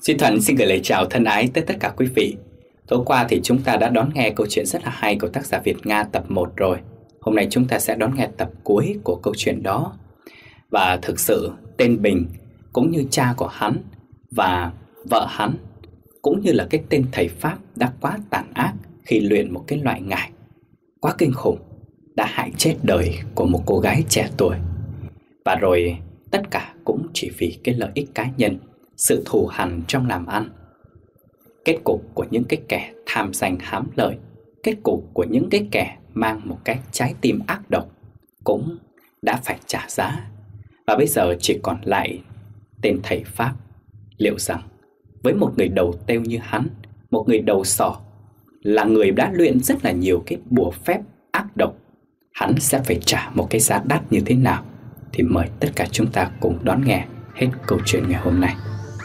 Duy Thuận xin gửi lời chào thân ái tới tất cả quý vị. Tối qua thì chúng ta đã đón nghe câu chuyện rất là hay của tác giả Việt Nga tập 1 rồi. Hôm nay chúng ta sẽ đón nghe tập cuối của câu chuyện đó. Và thực sự tên Bình cũng như cha của hắn và vợ hắn, cũng như là cái tên thầy Pháp đã quá tàn ác khi luyện một cái loại ngải quá kinh khủng, đã hại chết đời của một cô gái trẻ tuổi. Và rồi tất cả cũng chỉ vì cái lợi ích cá nhân, sự thù hằn trong làm ăn. Kết cục của những cái kẻ tham danh hám lợi, kết cục của những cái kẻ mang một cái trái tim ác độc cũng đã phải trả giá. Và bây giờ chỉ còn lại tên thầy Pháp. Liệu rằng với một người đầu têu như hắn, một người đầu sỏ, là người đã luyện rất là nhiều cái bùa phép ác độc, hắn sẽ phải trả một cái giá đắt như thế nào? Thì mời tất cả chúng ta cùng đón nghe hết câu chuyện ngày hôm nay.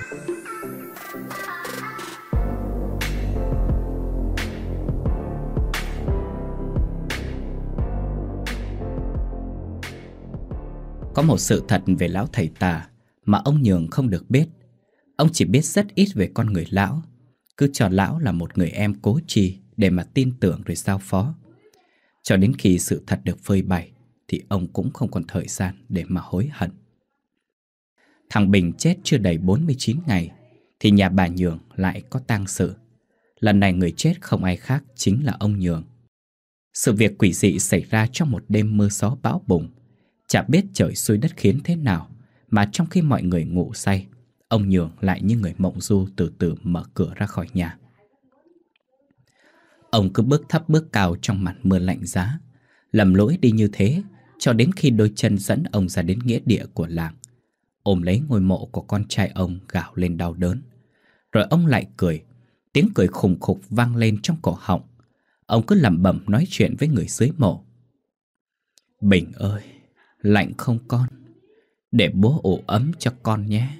Có một sự thật về lão thầy tà mà ông Nhường không được biết. Ông chỉ biết rất ít về con người lão, cứ cho lão là một người em cố chi để mà tin tưởng rồi giao phó. Cho đến khi sự thật được phơi bày thì ông cũng không còn thời gian để mà hối hận. Thằng Bình chết chưa đầy 49 ngày thì nhà bà Nhường lại có tang sự. Lần này người chết không ai khác chính là ông Nhường. Sự việc quỷ dị xảy ra trong một đêm mưa gió bão bùng. Chả biết trời xui đất khiến thế nào mà trong khi mọi người ngủ say, ông Nhường lại như người mộng du từ từ mở cửa ra khỏi nhà. Ông cứ bước thấp bước cao trong màn mưa lạnh giá, lầm lỗi đi như thế cho đến khi đôi chân dẫn ông ra đến nghĩa địa của làng, ôm lấy ngôi mộ của con trai ông gào lên đau đớn. Rồi ông lại cười, tiếng cười khùng khục vang lên trong cổ họng. Ông cứ lẩm bẩm nói chuyện với người dưới mộ. Bình ơi, lạnh không con? Để bố ủ ấm cho con nhé.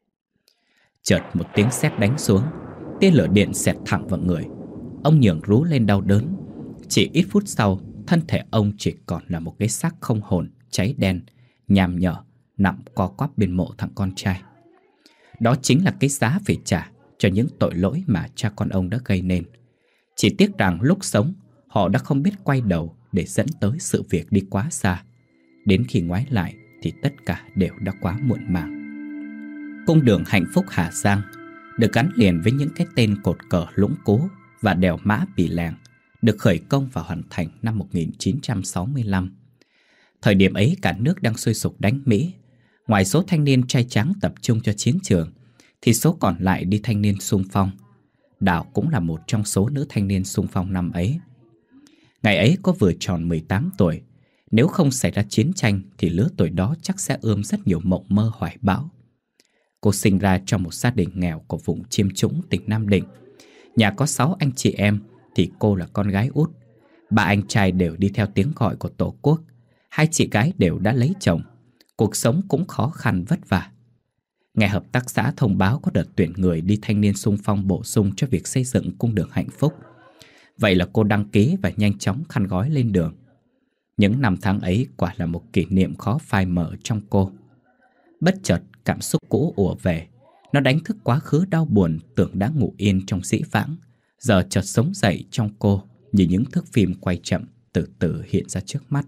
Chợt một tiếng sét đánh xuống, tia lửa điện xẹt thẳng vào người. Ông Nhường rú lên đau đớn. Chỉ ít phút sau, thân thể ông chỉ còn là một cái xác không hồn, cháy đen, nham nhở, nằm co quắp bên mộ thằng con trai. Đó chính là cái giá phải trả cho những tội lỗi mà cha con ông đã gây nên. Chỉ tiếc rằng lúc sống, họ đã không biết quay đầu để dẫn tới sự việc đi quá xa. Đến khi ngoái lại thì tất cả đều đã quá muộn màng. Cung đường hạnh phúc Hà Giang được gắn liền với những cái tên cột cờ Lũng Cú và đèo Mã Pì Lèng, được khởi công và hoàn thành năm 1965. Thời điểm ấy cả nước đang sôi sục đánh Mỹ. Ngoài số thanh niên trai tráng tập trung cho chiến trường thì số còn lại đi thanh niên xung phong. Đào cũng là một trong số nữ thanh niên xung phong năm ấy. Ngày ấy có vừa tròn 18 tuổi. Nếu không xảy ra chiến tranh thì lứa tuổi đó chắc sẽ ươm rất nhiều mộng mơ hoài bão. Cô sinh ra trong một gia đình nghèo của vùng Chiêm Trũng, tỉnh Nam Định. Nhà có 6 anh chị em thì cô là con gái út. 3 anh trai đều đi theo tiếng gọi của Tổ quốc. 2 chị gái đều đã lấy chồng. Cuộc sống cũng khó khăn vất vả. Nghe hợp tác xã thông báo có đợt tuyển người đi thanh niên xung phong bổ sung cho việc xây dựng cung đường hạnh phúc. Vậy là cô đăng ký và nhanh chóng khăn gói lên đường. Những năm tháng ấy quả là một kỷ niệm khó phai mờ trong cô. Bất chợt cảm xúc cũ ùa về. Nó đánh thức quá khứ đau buồn tưởng đã ngủ yên trong dĩ vãng, giờ chợt sống dậy trong cô như những thước phim quay chậm từ từ hiện ra trước mắt.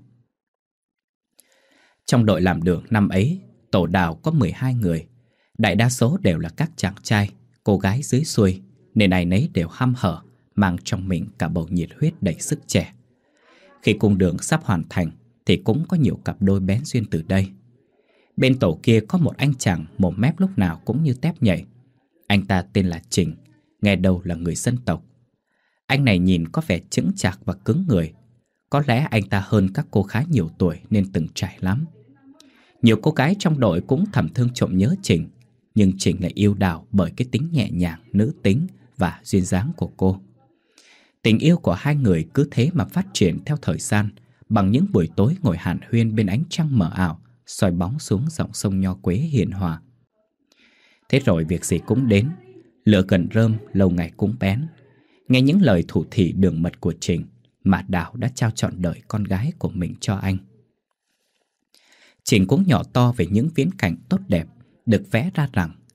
Trong đội làm đường năm ấy, tổ Đào có 12 người. Đại đa số đều là các chàng trai, cô gái dưới xuôi, nên ai nấy đều hăm hở, mang trong mình cả bầu nhiệt huyết đầy sức trẻ. Khi cung đường sắp hoàn thành thì cũng có nhiều cặp đôi bén duyên từ đây. Bên tổ kia có một anh chàng mồm mép lúc nào cũng như tép nhảy. Anh ta tên là Trình, nghe đâu là người dân tộc. Anh này nhìn có vẻ chững chạc và cứng người. Có lẽ anh ta hơn các cô khá nhiều tuổi nên từng trải lắm. Nhiều cô gái trong đội cũng thầm thương trộm nhớ Trình, nhưng Trình lại yêu Đào bởi cái tính nhẹ nhàng, nữ tính và duyên dáng của cô. Tình yêu của hai người cứ thế mà phát triển theo thời gian, bằng những buổi tối ngồi hàn huyên bên ánh trăng mờ ảo, soi bóng xuống dòng sông Nho Quế hiền hòa. Thế rồi việc gì cũng đến, lửa gần rơm lâu ngày cũng bén. Nghe những lời thủ thỉ đường mật của Trình mà Đào đã trao trọn đời con gái của mình cho anh. Trình cũng nhỏ to về những viễn cảnh tốt đẹp được vẽ ra rằng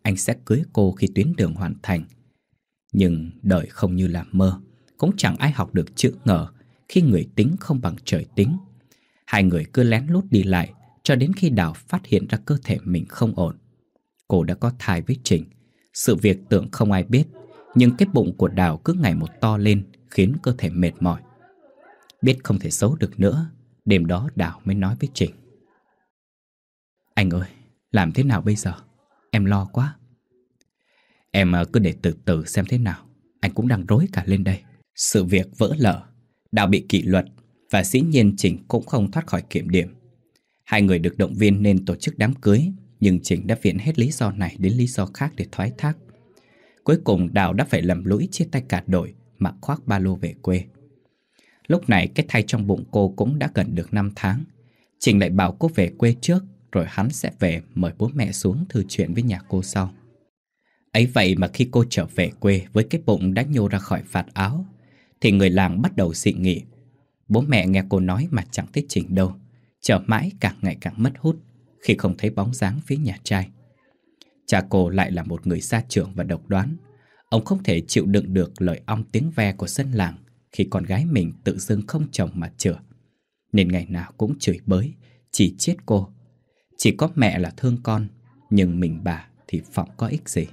anh sẽ cưới cô khi tuyến đường hoàn thành. Nhưng đời không như là mơ, cũng chẳng ai học được chữ ngờ khi người tính không bằng trời tính. Hai người cứ lén lút đi lại cho đến khi Đào phát hiện ra cơ thể mình không ổn. Cô đã có thai với Trình. Sự việc tưởng không ai biết, nhưng cái bụng của Đào cứ ngày một to lên, khiến cơ thể mệt mỏi. Biết không thể giấu được nữa, đêm đó Đào mới nói với Trình: "Anh ơi, làm thế nào bây giờ? Em lo quá." "Em cứ để từ từ xem thế nào, anh cũng đang rối cả lên đây." Sự việc vỡ lở, Đào bị kỷ luật, và dĩ nhiên Trình cũng không thoát khỏi kiểm điểm. Hai người được động viên nên tổ chức đám cưới, nhưng Trình đã viện hết lý do này đến lý do khác để thoái thác. Cuối cùng Đào đã phải lầm lũi chia tay cả đội, mà khoác ba lô về quê. Lúc này cái thai trong bụng cô cũng đã gần được 5 tháng. Trình lại bảo cô về quê trước, rồi hắn sẽ về mời bố mẹ xuống thư chuyện với nhà cô sau. Ấy vậy mà khi cô trở về quê với cái bụng đã nhô ra khỏi vạt áo, thì người làng bắt đầu dị nghị. Bố mẹ nghe cô nói mà chẳng thấy Trình đâu, chờ mãi càng ngày càng mất hút khi không thấy bóng dáng phía nhà trai. Cha cô lại là một người gia trưởng và độc đoán. Ông không thể chịu đựng được lời ong tiếng ve của dân làng khi con gái mình tự dưng không chồng mà chửa, nên ngày nào cũng chửi bới, chỉ trích cô. Chỉ có mẹ là thương con, nhưng mình bà thì phỏng có ích gì.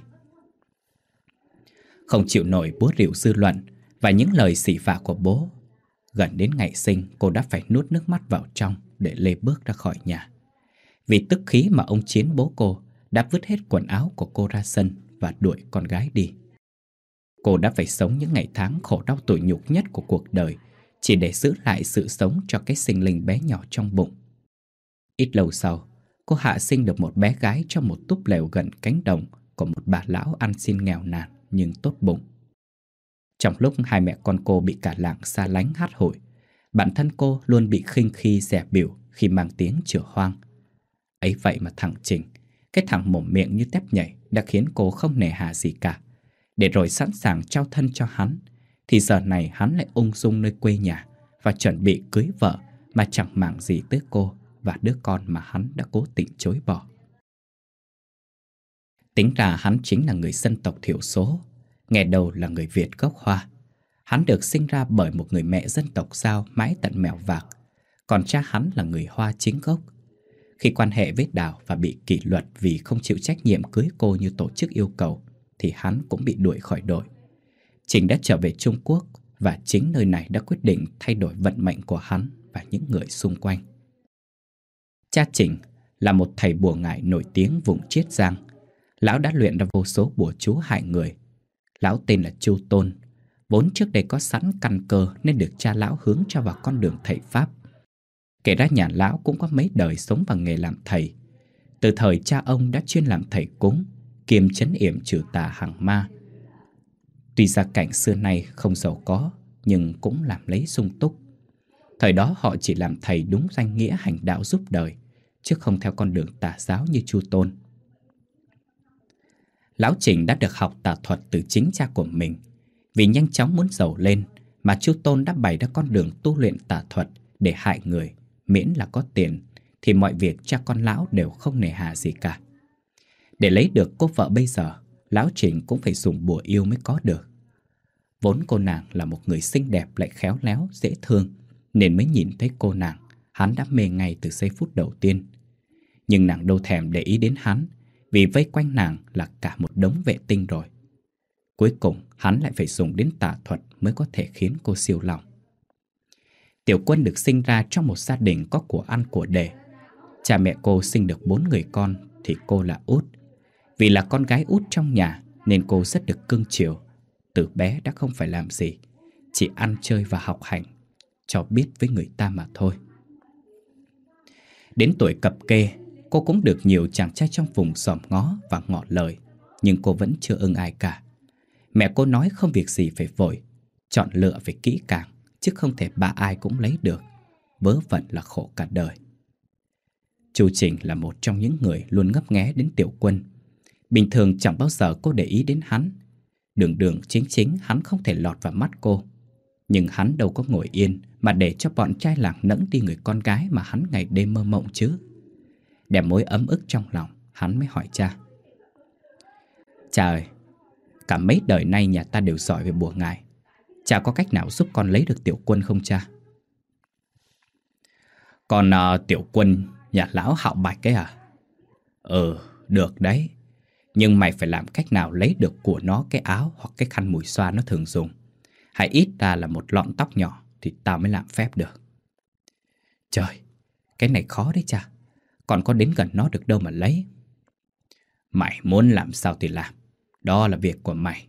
Không chịu nổi búa rìu dư luận và những lời xỉ vả của bố, gần đến ngày sinh cô đã phải nuốt nước mắt vào trong để lê bước ra khỏi nhà. Vì tức khí mà ông Chiến bố cô đã vứt hết quần áo của cô ra sân và đuổi con gái đi. Cô đã phải sống những ngày tháng khổ đau tủi nhục nhất của cuộc đời chỉ để giữ lại sự sống cho cái sinh linh bé nhỏ trong bụng. Ít lâu sau, cô hạ sinh được một bé gái trong một túp lều gần cánh đồng của một bà lão ăn xin nghèo nàn nhưng tốt bụng. Trong lúc hai mẹ con cô bị cả làng xa lánh hắt hủi, bản thân cô luôn bị khinh khi dè bỉu khi mang tiếng chửa hoang. Ấy vậy mà thằng Trình, cái thằng mồm miệng như tép nhảy, đã khiến cô không nề hà gì cả. Để rồi sẵn sàng trao thân cho hắn, thì giờ này hắn lại ung dung nơi quê nhà và chuẩn bị cưới vợ mà chẳng màng gì tới cô và đứa con mà hắn đã cố tình chối bỏ. Tính ra hắn chính là người dân tộc thiểu số, nghe đầu là người Việt gốc Hoa. Hắn được sinh ra bởi một người mẹ dân tộc Dao mái tận Mèo Vạc, còn cha hắn là người Hoa chính gốc. Khi quan hệ với Đào và bị kỷ luật vì không chịu trách nhiệm cưới cô như tổ chức yêu cầu, thì hắn cũng bị đuổi khỏi đội. Trình đã trở về Trung Quốc, và chính nơi này đã quyết định thay đổi vận mệnh của hắn và những người xung quanh. Cha Trình là một thầy bùa ngải nổi tiếng vùng Chiết Giang. Lão đã luyện ra vô số bùa chú hại người. Lão tên là Chu Tôn, vốn trước đây có sẵn căn cơ nên được cha lão hướng cho vào con đường thầy Pháp. Kể ra nhà lão cũng có mấy đời sống bằng nghề làm thầy. Từ thời cha ông đã chuyên làm thầy cúng, kiêm trấn yểm trừ tà hằng ma. Tuy gia cảnh xưa nay không giàu có, nhưng cũng làm lấy sung túc. Thời đó họ chỉ làm thầy đúng danh nghĩa hành đạo giúp đời, chứ không theo con đường tà giáo như Chu Tôn. Lão Trình đã được học tà thuật từ chính cha của mình. Vì nhanh chóng muốn giàu lên mà Chu Tôn đã bày ra con đường tu luyện tà thuật để hại người. Miễn là có tiền thì mọi việc cha con lão đều không nề hà gì cả. Để lấy được cô vợ bây giờ, lão Trình cũng phải dùng bùa yêu mới có được. Vốn cô nàng là một người xinh đẹp lại khéo léo, dễ thương, nên mới nhìn thấy cô nàng, hắn đã mê ngay từ giây phút đầu tiên. Nhưng nàng đâu thèm để ý đến hắn, vì vây quanh nàng là cả một đống vệ tinh rồi. Cuối cùng hắn lại phải dùng đến tà thuật mới có thể khiến cô siêu lòng. Tiểu Quân được sinh ra trong một gia đình có của ăn của để. Cha mẹ cô sinh được 4 người con thì cô là út. Vì là con gái út trong nhà nên cô rất được cưng chiều. Từ bé đã không phải làm gì, chỉ ăn chơi và học hành, cho biết với người ta mà thôi. Đến tuổi cập kê, cô cũng được nhiều chàng trai trong vùng xòm ngó và ngỏ lời, nhưng cô vẫn chưa ưng ai cả. Mẹ cô nói không việc gì phải vội, chọn lựa phải kỹ càng, chứ không thể bà ai cũng lấy được. Vớ vẩn là khổ cả đời. Chu Trình là một trong những người luôn ngấp nghé đến Tiểu Quân. Bình thường chẳng bao giờ cô để ý đến hắn. Đường đường chính chính hắn không thể lọt vào mắt cô. Nhưng hắn đâu có ngồi yên mà để cho bọn trai làng nẫng đi người con gái mà hắn ngày đêm mơ mộng chứ. Đem mối ấm ức trong lòng, hắn mới hỏi cha: Cha ơi, cả mấy đời nay nhà ta đều giỏi về bùa ngải. Cha có cách nào giúp con lấy được Tiểu Quân không cha? Còn Tiểu Quân nhà lão Hạo Bạch ấy à? Được đấy. Nhưng mày phải làm cách nào lấy được của nó cái áo hoặc cái khăn mùi xoa nó thường dùng. Hay ít ra là một lọn tóc nhỏ thì tao mới làm phép được. Trời, cái này khó đấy cha. Còn có đến gần nó được đâu mà lấy. Mày muốn làm sao thì làm. Đó là việc của mày.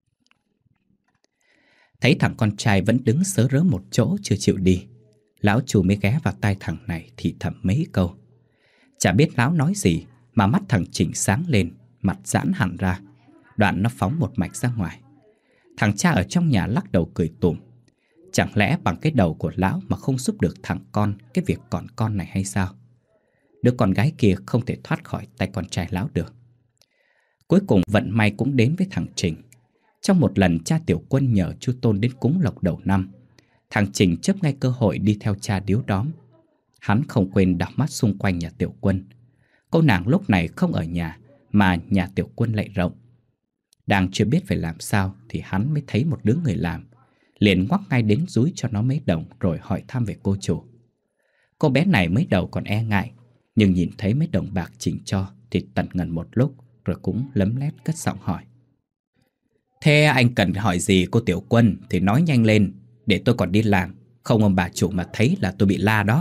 Thấy thằng con trai vẫn đứng sớ rớ một chỗ chưa chịu đi, lão Chu mới ghé vào tai thằng này thì thầm mấy câu. Chả biết lão nói gì mà mắt thằng Trình sáng lên, mặt giãn hẳn ra. Đoạn nó phóng một mạch ra ngoài. Thằng cha ở trong nhà lắc đầu cười tủm. Chẳng lẽ bằng cái đầu của lão mà không giúp được thằng con cái việc còn con này hay sao? Đứa con gái kia không thể thoát khỏi tay con trai lão được. Cuối cùng vận may cũng đến với thằng Trình. Trong một lần cha Tiểu Quân nhờ Chu Tôn đến cúng lộc đầu năm, thằng Trình chớp ngay cơ hội đi theo cha điếu đóm. Hắn không quên đảo mắt xung quanh nhà Tiểu Quân. Cô nàng lúc này không ở nhà, mà nhà Tiểu Quân lại rộng. Đang chưa biết phải làm sao thì hắn mới thấy một đứa người làm, liền ngoắc ngay đến dúi cho nó mấy đồng rồi hỏi thăm về cô chủ. Cô bé này mới đầu còn e ngại, nhưng nhìn thấy mấy đồng bạc Trình cho thì tần ngần một lúc, rồi cũng lấm lét cất giọng hỏi. Thế anh cần hỏi gì cô Tiểu Quân thì nói nhanh lên, để tôi còn đi làm. Không ông bà chủ mà thấy là tôi bị la đó.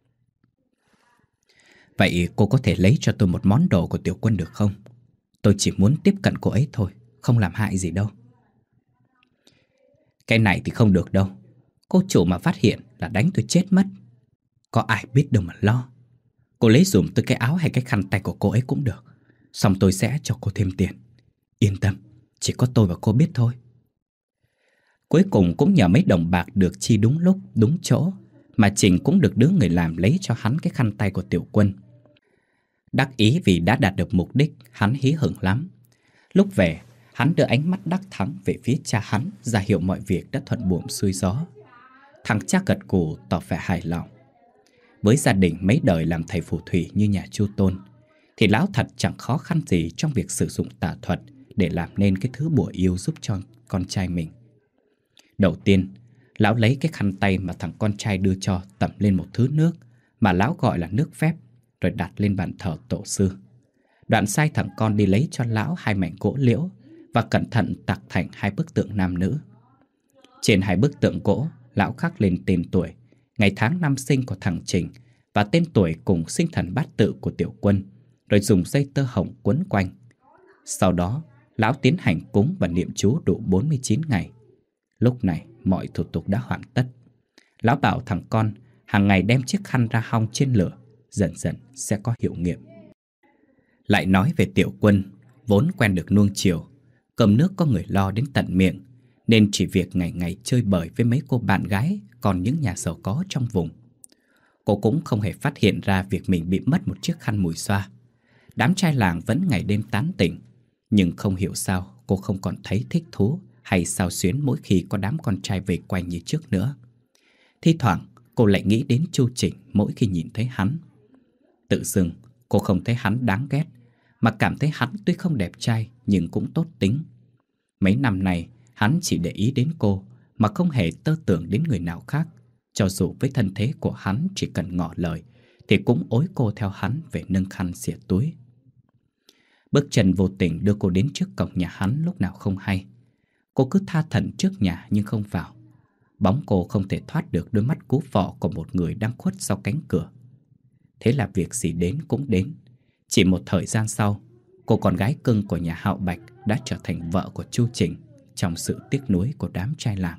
Vậy cô có thể lấy cho tôi một món đồ của Tiểu Quân được không? Tôi chỉ muốn tiếp cận cô ấy thôi, không làm hại gì đâu. Cái này thì không được đâu. Cô chủ mà phát hiện là đánh tôi chết mất. Có ai biết đâu mà lo. Cô lấy dùm tôi cái áo hay cái khăn tay của cô ấy cũng được. Xong tôi sẽ cho cô thêm tiền. Yên tâm, chỉ có tôi và cô biết thôi. Cuối cùng cũng nhờ mấy đồng bạc được chi đúng lúc, đúng chỗ, mà Trình cũng được đứa người làm lấy cho hắn cái khăn tay của Tiểu Quân. Đắc ý vì đã đạt được mục đích, hắn hí hửng lắm. Lúc về, hắn đưa ánh mắt đắc thắng về phía cha hắn, ra hiệu mọi việc đã thuận buồm xuôi gió. Thằng cha gật gù tỏ vẻ hài lòng. Với gia đình mấy đời làm thầy phù thủy như nhà Chu Tôn, thì lão thật chẳng khó khăn gì trong việc sử dụng tà thuật để làm nên cái thứ bùa yêu giúp cho con trai mình. Đầu tiên, lão lấy cái khăn tay mà thằng con trai đưa cho tẩm lên một thứ nước mà lão gọi là nước phép, rồi đặt lên bàn thờ tổ sư. Đoạn sai thằng con đi lấy cho lão 2 mảnh gỗ liễu và cẩn thận tạc thành 2 bức tượng nam nữ. Trên 2 bức tượng gỗ, lão khắc lên tên tuổi, ngày tháng năm sinh của thằng Trình và tên tuổi cùng sinh thần bát tự của Tiểu Quân, rồi dùng dây tơ hồng quấn quanh. Sau đó, lão tiến hành cúng và niệm chú đủ 49 ngày. Lúc này, mọi thủ tục đã hoàn tất. Lão bảo thằng con hàng ngày đem chiếc khăn ra hong trên lửa, dần dần sẽ có hiệu nghiệm. Lại nói về Tiểu Quân, vốn quen được nuông chiều, cơm nước có người lo đến tận miệng, nên chỉ việc ngày ngày chơi bời với mấy cô bạn gái còn những nhà giàu có trong vùng. Cô cũng không hề phát hiện ra việc mình bị mất một chiếc khăn mùi xoa. Đám trai làng vẫn ngày đêm tán tỉnh, nhưng không hiểu sao cô không còn thấy thích thú hay xao xuyến mỗi khi có đám con trai về quanh như trước nữa. Thi thoảng cô lại nghĩ đến Chu Trình mỗi khi nhìn thấy hắn. Tự dưng cô không thấy hắn đáng ghét, mà cảm thấy hắn tuy không đẹp trai nhưng cũng tốt tính. Mấy năm nay hắn chỉ để ý đến cô mà không hề tơ tưởng đến người nào khác. Cho dù với thân thế của hắn chỉ cần ngỏ lời thì cũng ối cô theo hắn về nâng khăn xỉa túi. Bước chân vô tình đưa cô đến trước cổng nhà hắn lúc nào không hay. Cô cứ tha thẩn trước nhà nhưng không vào. Bóng cô không thể thoát được đôi mắt cú vọ của một người đang khuất sau cánh cửa. Thế là việc gì đến cũng đến. Chỉ một thời gian sau, cô con gái cưng của nhà Hạo Bạch đã trở thành vợ của Chu Trình trong sự tiếc nuối của đám trai làng.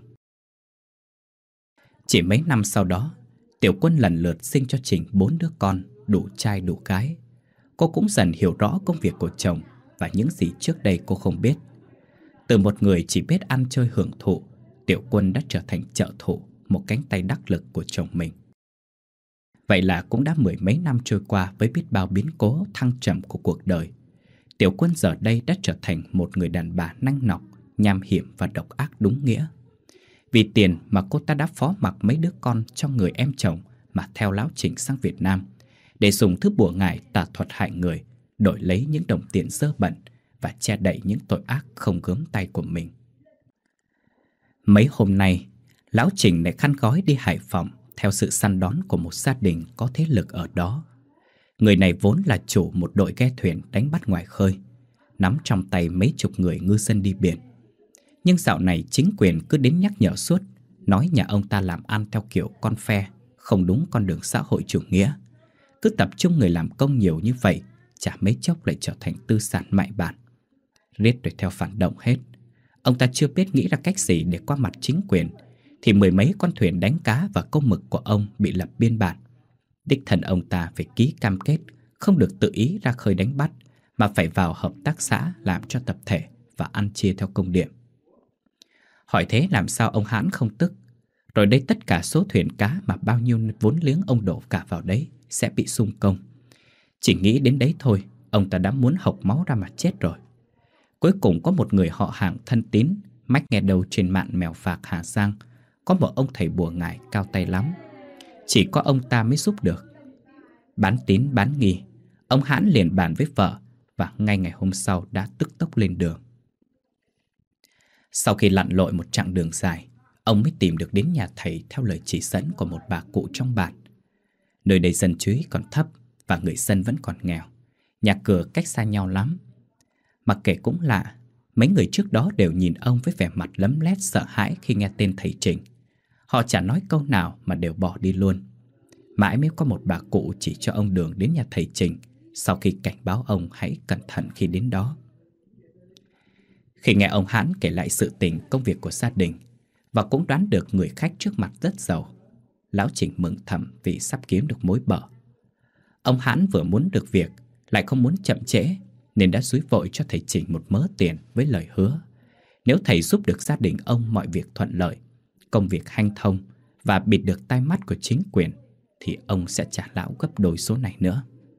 Chỉ mấy năm sau đó, Tiểu Quân lần lượt sinh cho Trình 4 đứa con, đủ trai đủ gái. Cô cũng dần hiểu rõ công việc của chồng và những gì trước đây cô không biết. Từ một người chỉ biết ăn chơi hưởng thụ, Tiểu Quân đã trở thành trợ thủ, một cánh tay đắc lực của chồng mình. Vậy là cũng đã 10 mấy năm trôi qua với biết bao biến cố thăng trầm của cuộc đời. Tiểu Quân giờ đây đã trở thành một người đàn bà năng nọc, nham hiểm và độc ác đúng nghĩa. Vì tiền mà cô ta đã phó mặc mấy đứa con trong người em chồng mà theo lão Trình sang Việt Nam để dùng thứ bùa ngải tà thuật hại người, đổi lấy những đồng tiền dơ bẩn và che đậy những tội ác không gớm tay của mình. Mấy hôm nay, lão Trình lại khăn gói đi Hải Phòng theo sự săn đón của một gia đình có thế lực ở đó. Người này vốn là chủ một đội ghe thuyền đánh bắt ngoài khơi, nắm trong tay mấy chục người ngư dân đi biển. Nhưng dạo này chính quyền cứ đến nhắc nhở suốt, nói nhà ông ta làm ăn theo kiểu con phe, không đúng con đường xã hội chủ nghĩa. Cứ tập trung người làm công nhiều như vậy, chả mấy chốc lại trở thành tư sản mại bản. Riết rồi theo phản động hết. Ông ta chưa biết nghĩ ra cách gì để qua mặt chính quyền, thì mười mấy con thuyền đánh cá và câu mực của ông bị lập biên bản. Đích thân ông ta phải ký cam kết không được tự ý ra khơi đánh bắt, mà phải vào hợp tác xã làm cho tập thể và ăn chia theo công điểm. Hỏi thế làm sao ông Hãn không tức. Rồi đây tất cả số thuyền cá mà bao nhiêu vốn liếng ông đổ cả vào đấy sẽ bị sung công. Chỉ nghĩ đến đấy thôi, ông ta đã muốn hộc máu ra mà chết rồi. Cuối cùng có một người họ hàng thân tín mách nghe đầu trên mạn Mèo Vạc Hà Giang có một ông thầy bùa ngải cao tay lắm, chỉ có ông ta mới giúp được. Bán tín bán nghi, ông Hãn liền bàn với vợ và ngay ngày hôm sau đã tức tốc lên đường. Sau khi lặn lội một chặng đường dài, ông mới tìm được đến nhà thầy theo lời chỉ dẫn của một bà cụ trong bản. Nơi đây dân trí còn thấp và người dân vẫn còn nghèo, nhà cửa cách xa nhau lắm. Mặc kệ cũng lạ, mấy người trước đó đều nhìn ông với vẻ mặt lấm lét sợ hãi khi nghe tên thầy Trình. Họ chả nói câu nào mà đều bỏ đi luôn. Mãi mới có một bà cụ chỉ cho ông đường đến nhà thầy Trình, sau khi cảnh báo ông hãy cẩn thận khi đến đó. Khi nghe ông Hãn kể lại sự tình công việc của gia đình, và cũng đoán được người khách trước mặt rất giàu, lão Trình mừng thầm vì sắp kiếm được mối bờ. Ông Hãn vừa muốn được việc, lại không muốn chậm trễ, nên đã dúi vội cho thầy Trình một mớ tiền với lời hứa: nếu thầy giúp được gia đình ông mọi việc thuận lợi, công việc hanh thông và bịt được tai mắt của chính quyền, thì ông sẽ trả lão gấp đôi số này nữa.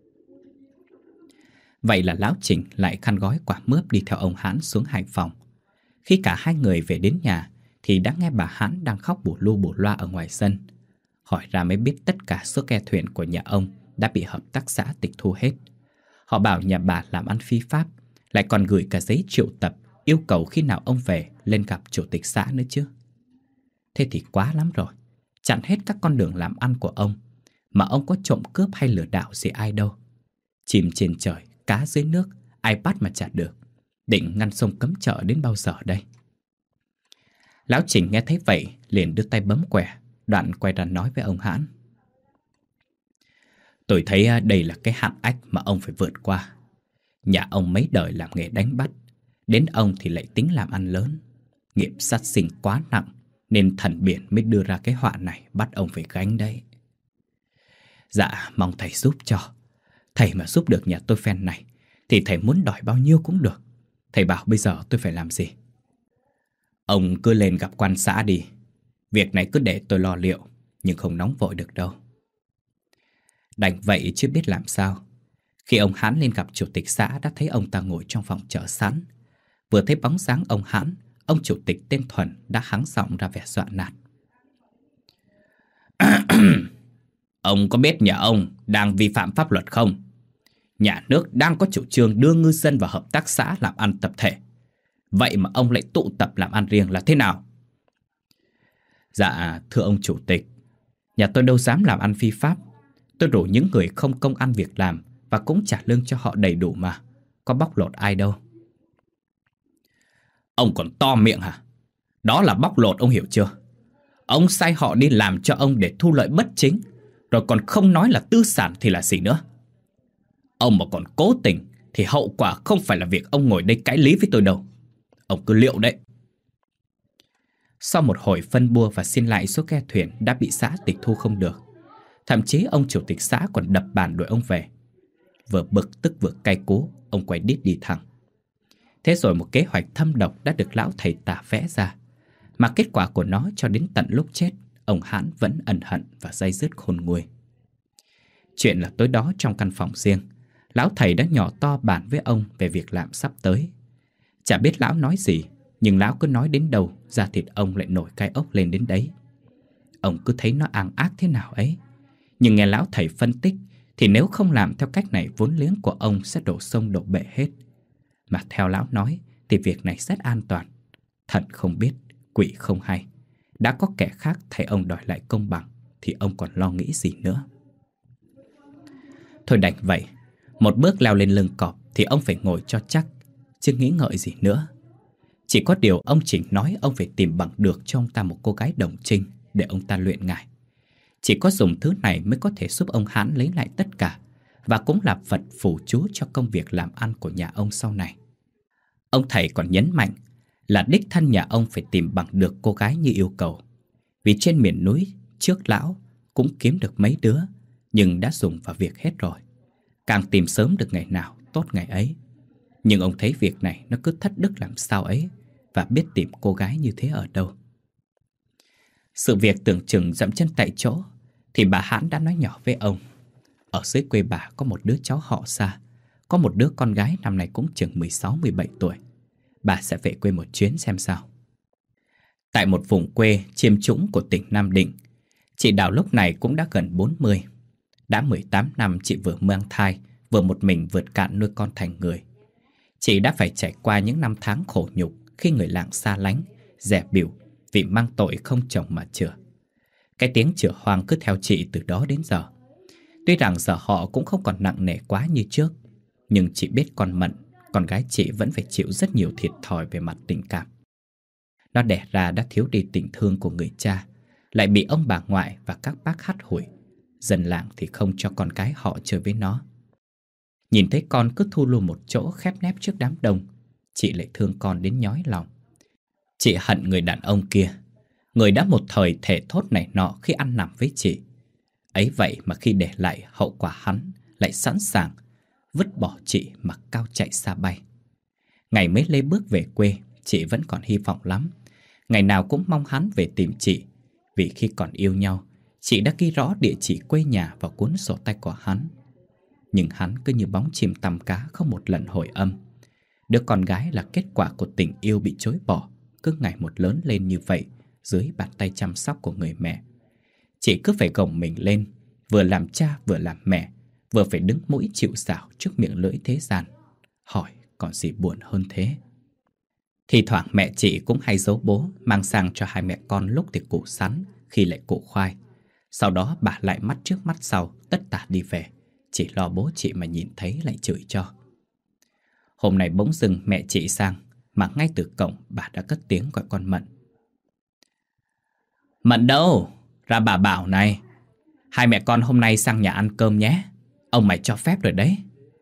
Vậy là lão Trình lại khăn gói quả mướp đi theo ông Hãn xuống Hải Phòng. Khi cả hai người về đến nhà thì đã nghe bà Hãn đang khóc bù lu bù loa ở ngoài sân. Hỏi ra mới biết tất cả số ghe thuyền của nhà ông đã bị hợp tác xã tịch thu hết. Họ bảo nhà bà làm ăn phi pháp, lại còn gửi cả giấy triệu tập yêu cầu khi nào ông về lên gặp chủ tịch xã nữa chứ. Thế thì quá lắm rồi, chặn hết các con đường làm ăn của ông, mà ông có trộm cướp hay lừa đảo gì ai đâu. Chim trên trời, cá dưới nước, ai bắt mà chặt được. Định ngăn sông cấm chợ đến bao giờ đây? Lão Trình nghe thấy vậy liền đưa tay bấm quẻ, đoạn quay ra nói với ông Hãn: tôi thấy đây là cái hạn ách mà ông phải vượt qua. Nhà ông mấy đời làm nghề đánh bắt, đến ông thì lại tính làm ăn lớn. Nghiệp sát sinh quá nặng, nên thần biển mới đưa ra cái họa này bắt ông phải gánh đấy. Dạ, mong thầy giúp cho. Thầy mà giúp được nhà tôi phen này thì thầy muốn đòi bao nhiêu cũng được. Thầy bảo bây giờ tôi phải làm gì? Ông cứ lên gặp quan xã đi. Việc này cứ để tôi lo liệu, nhưng không nóng vội được đâu. Đành vậy chứ biết làm sao. Khi ông Hãn lên gặp chủ tịch xã đã thấy ông ta ngồi trong phòng chờ sẵn. Vừa thấy bóng dáng ông Hãn, ông chủ tịch tên Thuần đã hắng giọng ra vẻ dọa nạt. Ông có biết nhà ông đang vi phạm pháp luật không? Nhà nước đang có chủ trương đưa ngư dân vào hợp tác xã làm ăn tập thể. Vậy mà ông lại tụ tập làm ăn riêng là thế nào? Dạ, thưa ông chủ tịch, nhà tôi đâu dám làm ăn phi pháp. Tôi rủ những người không công ăn việc làm và cũng trả lương cho họ đầy đủ mà. Có bóc lột ai đâu. Ông còn to miệng hả? Đó là bóc lột, ông hiểu chưa? Ông sai họ đi làm cho ông để thu lợi bất chính, rồi còn không nói là tư sản thì là gì nữa. Ông mà còn cố tình thì hậu quả không phải là việc ông ngồi đây cãi lý với tôi đâu. Ông cứ liệu đấy. Sau một hồi phân bua và xin lại số ghe thuyền đã bị xã tịch thu không được, thậm chí ông chủ tịch xã còn đập bàn đuổi ông về. Vừa bực tức vừa cay cú, ông quay đít đi thẳng. Thế rồi một kế hoạch thâm độc đã được lão thầy tả vẽ ra, mà kết quả của nó cho đến tận lúc chết, ông Hãn vẫn ẩn hận và day dứt khôn nguôi. Chuyện là tối đó trong căn phòng riêng, lão thầy đã nhỏ to bàn với ông về việc làm sắp tới. Chả biết lão nói gì, nhưng lão cứ nói đến đâu, da thịt ông lại nổi gai ốc lên đến đấy. Ông cứ thấy nó ang ác thế nào ấy. Nhưng nghe lão thầy phân tích thì nếu không làm theo cách này, vốn liếng của ông sẽ đổ sông đổ bể hết. Mà theo lão nói thì việc này rất an toàn. Thần không biết, quỷ không hay. Đã có kẻ khác thay ông đòi lại công bằng thì ông còn lo nghĩ gì nữa. Thôi đành vậy, một bước leo lên lưng cọp thì ông phải ngồi cho chắc, chứ nghĩ ngợi gì nữa. Chỉ có điều ông Chỉnh nói ông phải tìm bằng được cho ông ta một cô gái đồng trinh để ông ta luyện ngải. Chỉ có dùng thứ này mới có thể giúp ông Hán lấy lại tất cả, và cũng là Phật phù chú cho công việc làm ăn của nhà ông sau này. Ông thầy còn nhấn mạnh là đích thân nhà ông phải tìm bằng được cô gái như yêu cầu. Vì trên miền núi trước lão cũng kiếm được mấy đứa, nhưng đã dùng vào việc hết rồi. Càng tìm sớm được ngày nào tốt ngày ấy. Nhưng ông thấy việc này nó cứ thất đức làm sao ấy, và biết tìm cô gái như thế ở đâu. Sự việc tưởng chừng dậm chân tại chỗ thì bà Hãn đã nói nhỏ với ông. Ở dưới quê bà có một đứa cháu họ Sa, có một đứa con gái năm nay cũng chừng 16-17 tuổi. Bà sẽ về quê một chuyến xem sao. Tại một vùng quê chiêm trũng của tỉnh Nam Định, chị Đào lúc này cũng đã gần 40. Đã 18 năm chị vừa mang thai, vừa một mình vượt cạn nuôi con thành người. Chị đã phải trải qua những năm tháng khổ nhục khi người làng xa lánh, dè bỉu vì mang tội không chồng mà chữa. Cái tiếng chữa hoang cứ theo chị từ đó đến giờ. Tuy rằng giờ họ cũng không còn nặng nề quá như trước, nhưng chị biết con Mận, con gái chị vẫn phải chịu rất nhiều thiệt thòi về mặt tình cảm. Nó đẻ ra đã thiếu đi tình thương của người cha, lại bị ông bà ngoại và các bác hắt hủi. Dân làng thì không cho con cái họ chơi với nó. Nhìn thấy con cứ thu lu một chỗ khép nép trước đám đông, chị lại thương con đến nhói lòng. Chị hận người đàn ông kia, người đã một thời thề thốt này nọ khi ăn nằm với chị. Ấy vậy mà khi để lại hậu quả hắn lại sẵn sàng vứt bỏ chị mà cao chạy xa bay. Ngày mấy lê bước về quê, chị vẫn còn hy vọng lắm. Ngày nào cũng mong hắn về tìm chị, vì khi còn yêu nhau, chị đã ghi rõ địa chỉ quê nhà vào cuốn sổ tay của hắn. Nhưng hắn cứ như bóng chìm tăm cá, không một lần hồi âm. Đứa con gái là kết quả của tình yêu bị chối bỏ, cứ ngày một lớn lên như vậy dưới bàn tay chăm sóc của người mẹ. Chị cứ phải gồng mình lên, vừa làm cha vừa làm mẹ, vừa phải đứng mũi chịu sào trước miệng lưỡi thế gian. Hỏi còn gì buồn hơn thế. Thì thoảng mẹ chị cũng hay giấu bố, mang sang cho hai mẹ con lúc thì củ sắn, khi lại củ khoai. Sau đó bà lại mắt trước mắt sau, tất tả đi về, chỉ lo bố chị mà nhìn thấy lại chửi cho. Hôm nay bỗng dưng mẹ chị sang, mà ngay từ cổng bà đã cất tiếng gọi con Mận. Mận đâu? Ra bà bảo này, hai mẹ con hôm nay sang nhà ăn cơm nhé. Ông mày cho phép rồi đấy.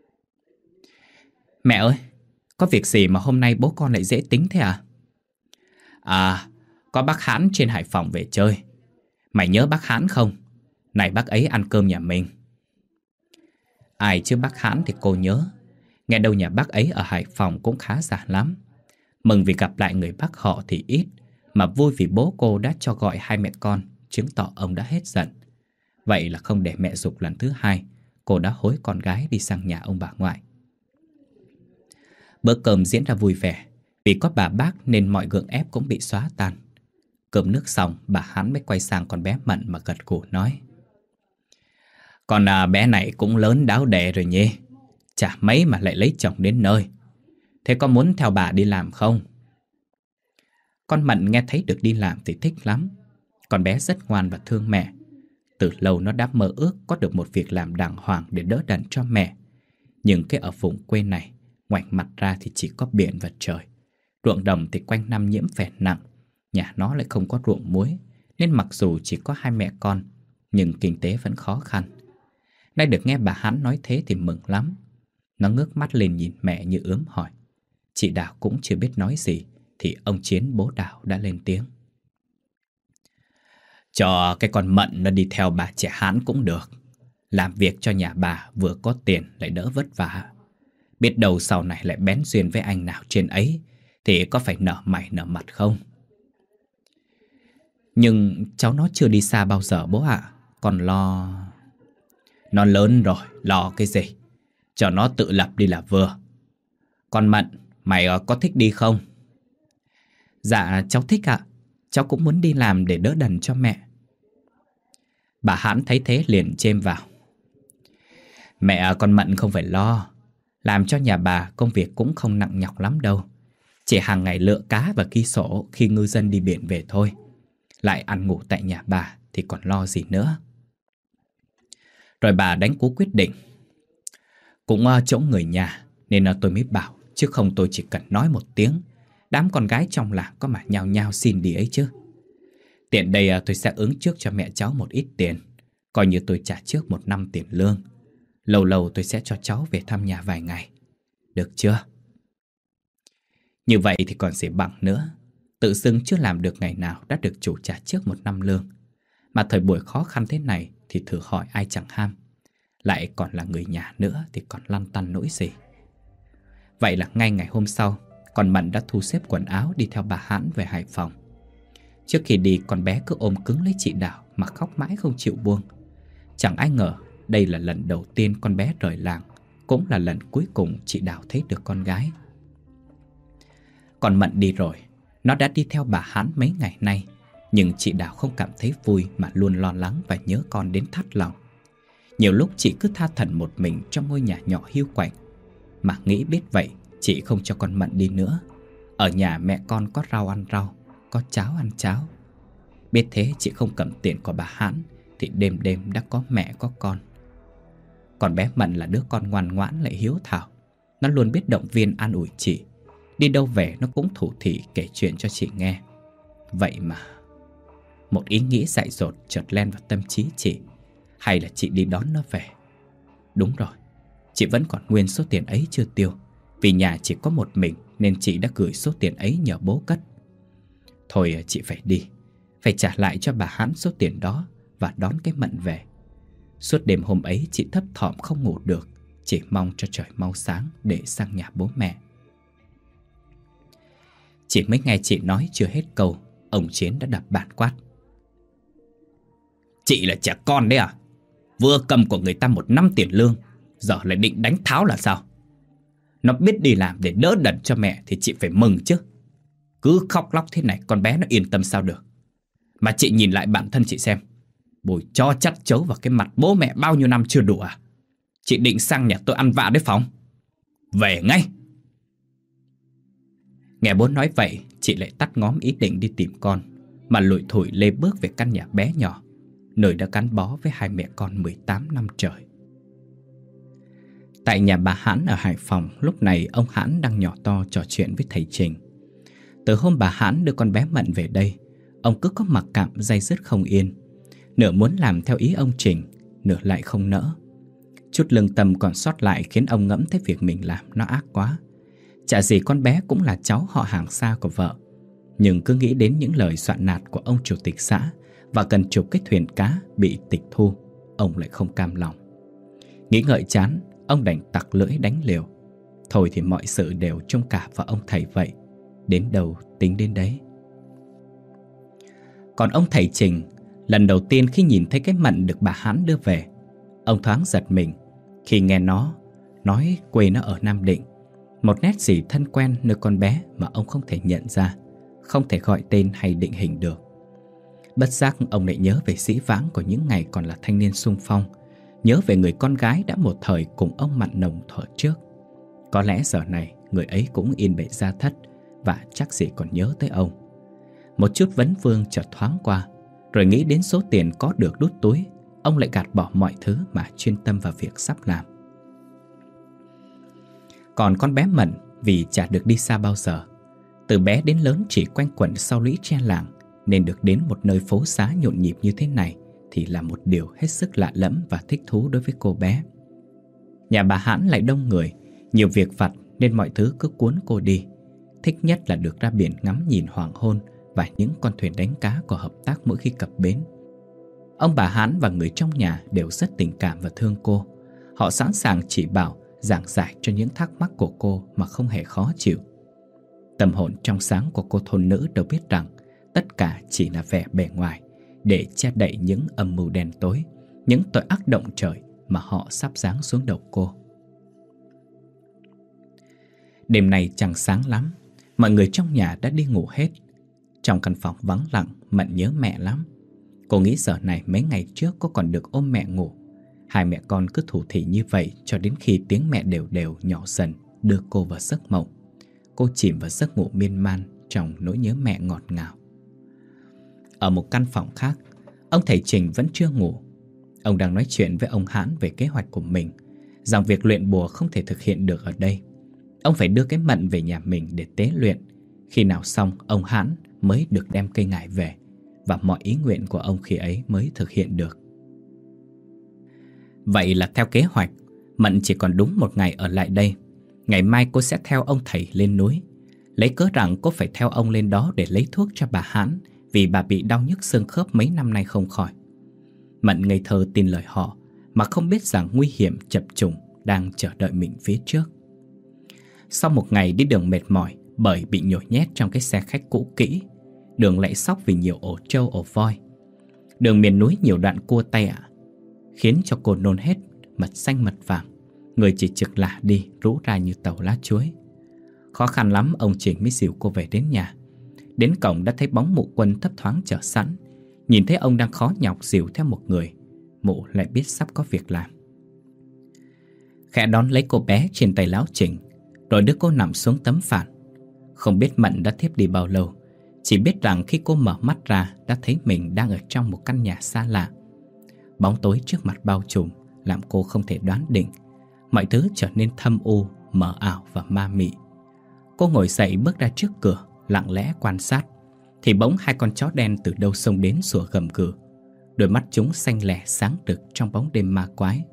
Mẹ ơi, có việc gì mà hôm nay bố con lại dễ tính thế à? À, có bác Hãn trên Hải Phòng về chơi. Mày nhớ bác Hãn không? Này bác ấy ăn cơm nhà mình. Ai chứ bác Hãn thì cô nhớ. Nghe đâu nhà bác ấy ở Hải Phòng cũng khá giả lắm. Mừng vì gặp lại người bác họ thì ít, mà vui vì bố cô đã cho gọi hai mẹ con, chứng tỏ ông đã hết giận. Vậy là không để mẹ giục lần thứ hai, cô đã hối con gái đi sang nhà ông bà ngoại. Bữa cơm diễn ra vui vẻ, vì có bà bác nên mọi gượng ép cũng bị xóa tan. Cơm nước xong, bà Hán mới quay sang con bé Mận mà gật gù nói. Con bé này cũng lớn đáo đề rồi nhỉ. Chả mấy mà lại lấy chồng đến nơi. Thế có muốn theo bà đi làm không? Con Mận nghe thấy được đi làm thì thích lắm. Con bé rất ngoan và thương mẹ. Từ lâu nó đã mơ ước có được một việc làm đàng hoàng để đỡ đần cho mẹ. Nhưng cái ở vùng quê này, ngoảnh mặt ra thì chỉ có biển và trời. Ruộng đồng thì quanh năm nhiễm phèn nặng. Nhà nó lại không có ruộng muối, nên mặc dù chỉ có hai mẹ con, nhưng kinh tế vẫn khó khăn. Nay được nghe bà Hán nói thế thì mừng lắm. Nó ngước mắt lên nhìn mẹ như ướm hỏi. Chị Đào cũng chưa biết nói gì thì ông Chiến bố Đào đã lên tiếng. Cho cái con Mận nó đi theo bà trẻ Hán cũng được. Làm việc cho nhà bà vừa có tiền lại đỡ vất vả. Biết đâu sau này lại bén duyên với anh nào trên ấy thì có phải nở mày nở mặt không? Nhưng cháu nó chưa đi xa bao giờ bố ạ. Còn lo... Nó lớn rồi, lo cái gì? Cho nó tự lập đi là vừa. Con Mận, mày có thích đi không? Dạ cháu thích ạ. Cháu cũng muốn đi làm để đỡ đần cho mẹ. Bà Hãn thấy thế liền chêm vào. Mẹ con Mận không phải lo. Làm cho nhà bà công việc cũng không nặng nhọc lắm đâu. Chỉ hàng ngày lựa cá và ghi sổ khi ngư dân đi biển về thôi. Lại ăn ngủ tại nhà bà thì còn lo gì nữa. Rồi bà đánh cú quyết định. Cũng chỗ người nhà nên tôi mới bảo, chứ không tôi chỉ cần nói một tiếng, đám con gái trong làng có mà nhao nhao xin đi ấy chứ. Tiện đây tôi sẽ ứng trước cho mẹ cháu một ít tiền, coi như tôi trả trước 1 năm tiền lương. Lâu lâu tôi sẽ cho cháu về thăm nhà vài ngày. Được chưa? Như vậy thì còn gì bằng nữa. Tự xưng chưa làm được ngày nào đã được chủ trả trước 1 năm lương. Mà thời buổi khó khăn thế này thì thử hỏi ai chẳng ham. Lại còn là người nhà nữa thì còn lăn tăn nỗi gì. Vậy là ngay ngày hôm sau, con Mận đã thu xếp quần áo đi theo bà Hãn về Hải Phòng. Trước khi đi, con bé cứ ôm cứng lấy chị Đào mà khóc mãi không chịu buông. Chẳng ai ngờ đây là lần đầu tiên con bé rời làng, cũng là lần cuối cùng chị Đào thấy được con gái. Con Mận đi rồi, nó đã đi theo bà Hãn mấy ngày nay, nhưng chị Đào không cảm thấy vui mà luôn lo lắng và nhớ con đến thắt lòng. Nhiều lúc chị cứ tha thẩn một mình trong ngôi nhà nhỏ hiu quạnh. Mà nghĩ biết vậy, chị không cho con Mận đi nữa. Ở nhà mẹ con có rau ăn rau, có cháo ăn cháo. Biết thế chị không cầm tiền của bà Hãn thì đêm đêm đã có mẹ có con. Còn bé Mận là đứa con ngoan ngoãn lại hiếu thảo. Nó luôn biết động viên an ủi chị. Đi đâu về nó cũng thủ thỉ kể chuyện cho chị nghe. Vậy mà một ý nghĩ dại dột chợt len vào tâm trí chị. Hay là chị đi đón nó về? Đúng rồi, chị vẫn còn nguyên số tiền ấy chưa tiêu. Vì nhà chỉ có một mình nên chị đã gửi số tiền ấy nhờ bố cất. Thôi chị phải đi, phải trả lại cho bà Hãn số tiền đó và đón cái Mận về. Suốt đêm hôm ấy chị thấp thỏm không ngủ được, chỉ mong cho trời mau sáng để sang nhà bố mẹ. Chỉ mới nghe chị nói chưa hết câu, ông Chiến đã đập bàn quát. Chị là trẻ con đấy à? Vừa cầm của người ta 1 năm tiền lương, giờ lại định đánh tháo là sao? Nó biết đi làm để đỡ đần cho mẹ thì chị phải mừng chứ. Cứ khóc lóc thế này con bé nó yên tâm sao được. Mà chị nhìn lại bản thân chị xem, bồi cho chắt chấu vào cái mặt bố mẹ bao nhiêu năm chưa đủ à? Chị định sang nhà tôi ăn vạ đấy Phong? Về ngay! Nghe bố nói vậy, chị lại tắt ngóm ý định đi tìm con, mà lủi thủi lê bước về căn nhà bé nhỏ, nơi đã gắn bó với hai mẹ con 18 năm trời. Tại nhà bà Hãn ở Hải Phòng, lúc này ông Hãn đang nhỏ to trò chuyện với thầy Trình. Từ hôm bà Hãn đưa con bé Mận về đây, ông cứ có mặc cảm day dứt không yên. Nửa muốn làm theo ý ông Trình, nửa lại không nỡ. Chút lương tâm còn sót lại khiến ông ngẫm thấy việc mình làm nó ác quá. Chả gì con bé cũng là cháu họ hàng xa của vợ. Nhưng cứ nghĩ đến những lời soạn nạt của ông chủ tịch xã và gần chục cái thuyền cá bị tịch thu, ông lại không cam lòng. Nghĩ ngợi chán, ông đành tặc lưỡi đánh liều. Thôi thì mọi sự đều trông cả vào ông thầy vậy, đến đâu tính đến đấy. Còn ông thầy Trình, lần đầu tiên khi nhìn thấy cái Mận được bà Hãn đưa về, ông thoáng giật mình khi nghe nó nói quê nó ở Nam Định. Một nét gì thân quen nơi con bé mà ông không thể nhận ra, không thể gọi tên hay định hình được. Bất giác ông lại nhớ về dĩ vãng của những ngày còn là thanh niên xung phong, nhớ về người con gái đã một thời cùng ông Mặn Nồng thuở trước. Có lẽ giờ này người ấy cũng yên bề gia thất và chắc gì còn nhớ tới ông. Một chút vấn vương chợt thoáng qua, rồi nghĩ đến số tiền có được đút túi, ông lại gạt bỏ mọi thứ mà chuyên tâm vào việc sắp làm. Còn con bé Mận vì chả được đi xa bao giờ, từ bé đến lớn chỉ quanh quẩn sau lũy tre làng, nên được đến một nơi phố xá nhộn nhịp như thế này thì là một điều hết sức lạ lẫm và thích thú đối với cô bé. Nhà bà Hãn lại đông người, nhiều việc vặt nên mọi thứ cứ cuốn cô đi. Thích nhất là được ra biển ngắm nhìn hoàng hôn và những con thuyền đánh cá của hợp tác mỗi khi cập bến. Ông bà Hãn và người trong nhà đều rất tình cảm và thương cô. Họ sẵn sàng chỉ bảo, giảng giải cho những thắc mắc của cô mà không hề khó chịu. Tâm hồn trong sáng của cô thôn nữ đều biết rằng tất cả chỉ là vẻ bề ngoài để che đậy những âm mưu đen tối, những tội ác động trời mà họ sắp giáng xuống đầu cô. Đêm nay chẳng sáng lắm, mọi người trong nhà đã đi ngủ hết. Trong căn phòng vắng lặng, Mận nhớ mẹ lắm. Cô nghĩ giờ này mấy ngày trước cô còn được ôm mẹ ngủ, Hai mẹ con cứ thủ thỉ như vậy cho đến khi tiếng mẹ đều đều nhỏ dần đưa cô vào giấc mộng. Cô chìm vào giấc ngủ miên man trong nỗi nhớ mẹ ngọt ngào. Ở một căn phòng khác, ông thầy Trình vẫn chưa ngủ. Ông đang nói chuyện với ông Hãn về kế hoạch của mình, rằng việc luyện bùa không thể thực hiện được ở đây. Ông phải đưa cái mận về nhà mình để tế luyện. Khi nào xong, ông Hãn mới được đem cây ngải về, và mọi ý nguyện của ông khi ấy mới thực hiện được. Vậy là theo kế hoạch, Mận chỉ còn đúng một ngày ở lại đây. Ngày mai cô sẽ theo ông thầy lên núi, lấy cớ rằng cô phải theo ông lên đó để lấy thuốc cho bà Hãn, vì bà bị đau nhức xương khớp mấy năm nay không khỏi. Mận ngây thơ tin lời họ, mà không biết rằng nguy hiểm chập trùng đang chờ đợi mình phía trước. Sau một ngày đi đường mệt mỏi bởi bị nhồi nhét trong cái xe khách cũ kỹ, đường lại xóc vì nhiều ổ trâu ổ voi. Đường miền núi nhiều đoạn cua tay khiến cho cô nôn hết mật xanh mật vàng. Người chỉ trực lả đi rũ ra như tàu lá chuối. Khó khăn lắm ông Trình mới dìu cô về đến nhà. Đến cổng đã thấy bóng mụ Quân thấp thoáng chờ sẵn. Nhìn thấy ông đang khó nhọc dìu theo một người, mụ lại biết sắp có việc làm. Khẽ đón lấy cô bé trên tay lão Trình, rồi đưa cô nằm xuống tấm phản. Không biết Mận đã thiếp đi bao lâu, chỉ biết rằng khi cô mở mắt ra đã thấy mình đang ở trong một căn nhà xa lạ. Bóng tối trước mặt bao trùm làm cô không thể đoán định. Mọi thứ trở nên thâm u, mờ ảo và ma mị. Cô ngồi dậy bước ra trước cửa, lặng lẽ quan sát, thì bỗng hai con chó đen từ đâu xông đến sủa gầm gừ. Đôi mắt chúng xanh lẻ sáng rực trong bóng đêm ma quái.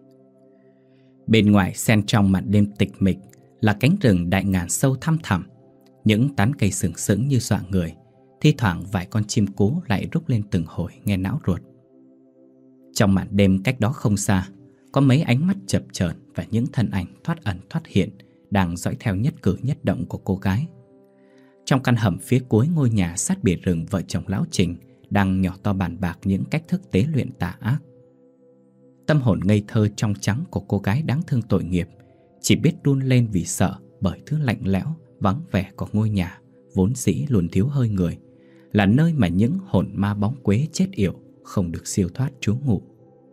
Bên ngoài xen trong màn đêm tịch mịch là cánh rừng đại ngàn sâu thăm thẳm. Những tán cây sừng sững như dọa người. Thi thoảng vài con chim cú lại rúc lên từng hồi nghe náo ruột. Trong màn đêm cách đó không xa, có mấy ánh mắt chập chờn và những thân ảnh thoát ẩn thoát hiện đang dõi theo nhất cử nhất động của cô gái. Trong căn hầm phía cuối ngôi nhà sát bìa rừng, vợ chồng lão Trình đang nhỏ to bàn bạc những cách thức tế luyện tà ác. Tâm hồn ngây thơ trong trắng của cô gái đáng thương tội nghiệp chỉ biết run lên vì sợ bởi thứ lạnh lẽo, vắng vẻ của ngôi nhà vốn dĩ luôn thiếu hơi người, là nơi mà những hồn ma bóng quế chết yểu không được siêu thoát trú ngụ.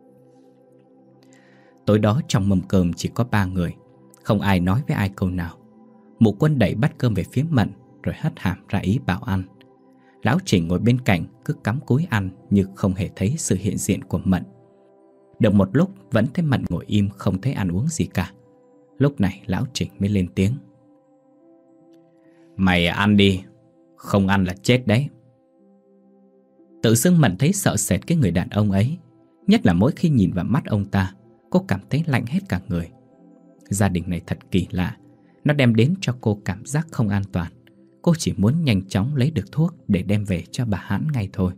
Tối đó trong mâm cơm chỉ có 3 người, không ai nói với ai câu nào. Mụ Quân đẩy bát cơm về phía Mận rồi hất hàm ra ý bảo ăn. Lão Trình ngồi bên cạnh cứ cắm cúi ăn như không hề thấy sự hiện diện của Mận. Được một lúc vẫn thấy Mận ngồi im không thấy ăn uống gì cả. Lúc này lão Trình mới lên tiếng: "Mày ăn đi, không ăn là chết đấy." Tự dưng Mận thấy sợ sệt cái người đàn ông ấy, nhất là mỗi khi nhìn vào mắt ông ta, cô cảm thấy lạnh hết cả người. Gia đình này thật kỳ lạ, nó đem đến cho cô cảm giác không an toàn. Cô chỉ muốn nhanh chóng lấy được thuốc để đem về cho bà Hãn ngay thôi.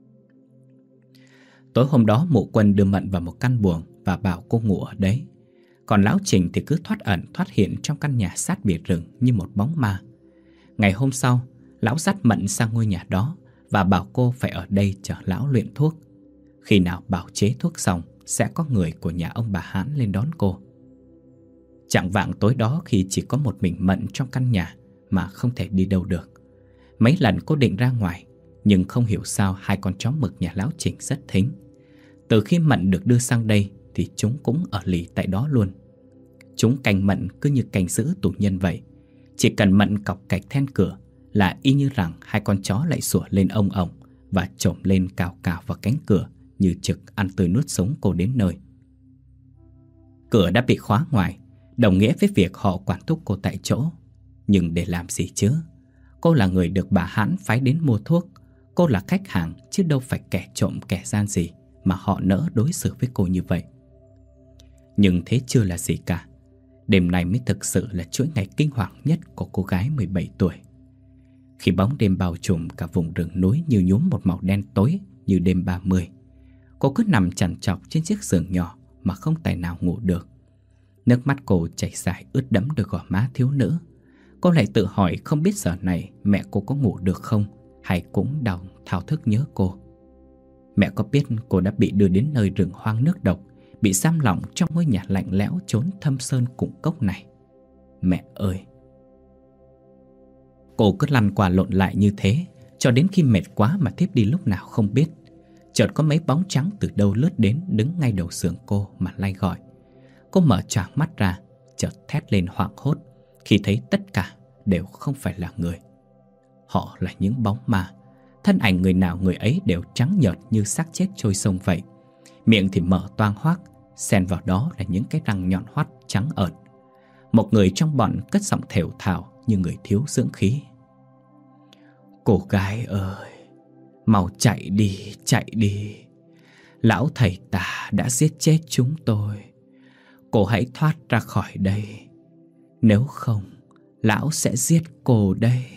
Tối hôm đó mụ Quân đưa Mận vào một căn buồng và bảo cô ngủ ở đấy. Còn lão Trình thì cứ thoát ẩn thoát hiện trong căn nhà sát bìa rừng như một bóng ma. Ngày hôm sau, lão dắt Mận sang ngôi nhà đó và bảo cô phải ở đây chờ lão luyện thuốc. Khi nào bào chế thuốc xong, sẽ có người của nhà ông bà Hãn lên đón cô. Chạng vạng tối đó, khi chỉ có một mình Mận trong căn nhà mà không thể đi đâu được, mấy lần cô định ra ngoài, nhưng không hiểu sao hai con chó mực nhà lão Trình rất thính. Từ khi Mận được đưa sang đây thì chúng cũng ở lì tại đó luôn. Chúng canh Mận cứ như canh giữ tù nhân vậy. Chỉ cần Mận cọc cạch then cửa là y như rằng hai con chó lại sủa lên ông ổng và chồm lên cào cào vào cánh cửa, như trực ăn tươi nuốt sống cô đến nơi. Cửa đã bị khóa ngoài, đồng nghĩa với việc họ quản thúc cô tại chỗ. Nhưng để làm gì chứ? Cô là người được bà Hãn phái đến mua thuốc. Cô là khách hàng chứ đâu phải kẻ trộm kẻ gian gì mà họ nỡ đối xử với cô như vậy. Nhưng thế chưa là gì cả. Đêm nay mới thực sự là chuỗi ngày kinh hoàng nhất của cô gái 17 tuổi. Khi bóng đêm bao trùm cả vùng rừng núi như nhuốm một màu đen tối như đêm 30, cô cứ nằm trằn trọc trên chiếc giường nhỏ mà không tài nào ngủ được. Nước mắt cô chảy dài ướt đẫm đôi gò má thiếu nữ. Cô lại tự hỏi không biết giờ này mẹ cô có ngủ được không, hay cũng đau thao thức nhớ cô. Mẹ có biết cô đã bị đưa đến nơi rừng hoang nước độc, bị giam lỏng trong ngôi nhà lạnh lẽo chốn thâm sơn củng cốc này? Mẹ ơi! Cô cứ lăn qua lộn lại như thế cho đến khi mệt quá mà thiếp đi lúc nào không biết. chợt có mấy bóng trắng từ đâu lướt đến, đứng ngay đầu giường cô mà lay gọi. Cô mở choàng mắt ra, chợt thét lên hoảng hốt khi thấy tất cả đều không phải là người. Họ là những bóng ma. Thân ảnh người nào người ấy đều trắng nhợt như xác chết trôi sông vậy. Miệng thì mở toang hoác, xen vào đó là những cái răng nhọn hoắt trắng ợn. Một người trong bọn cất giọng thều thào như người thiếu dưỡng khí. Cô gái ơi, mau chạy đi, chạy đi. Lão thầy tà đã giết chết chúng tôi. Cô hãy thoát ra khỏi đây. Nếu không, lão sẽ giết cô đây.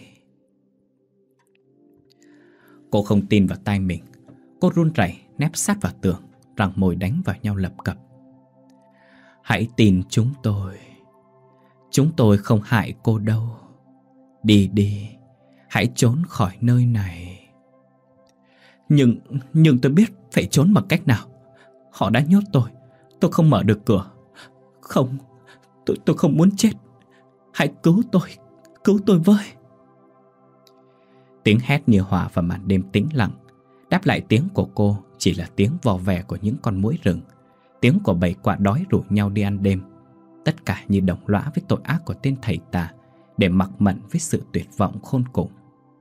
Cô không tin vào tai mình. Cô run rẩy nép sát vào tường, răng môi đánh vào nhau lập cập. Hãy tin chúng tôi. Chúng tôi không hại cô đâu. Đi đi, hãy trốn khỏi nơi này. Nhưng tôi biết phải trốn bằng cách nào. Họ đã nhốt tôi không mở được cửa. Không, tôi không muốn chết. Hãy cứu tôi với. Tiếng hét như hòa vào màn đêm tĩnh lặng. Đáp lại tiếng của cô chỉ là tiếng vò vè của những con muỗi rừng, tiếng của bầy quạ đói rủ nhau đi ăn đêm. Tất cả như đồng lõa với tội ác của tên thầy tà, để mặc mận với sự tuyệt vọng khôn cùng.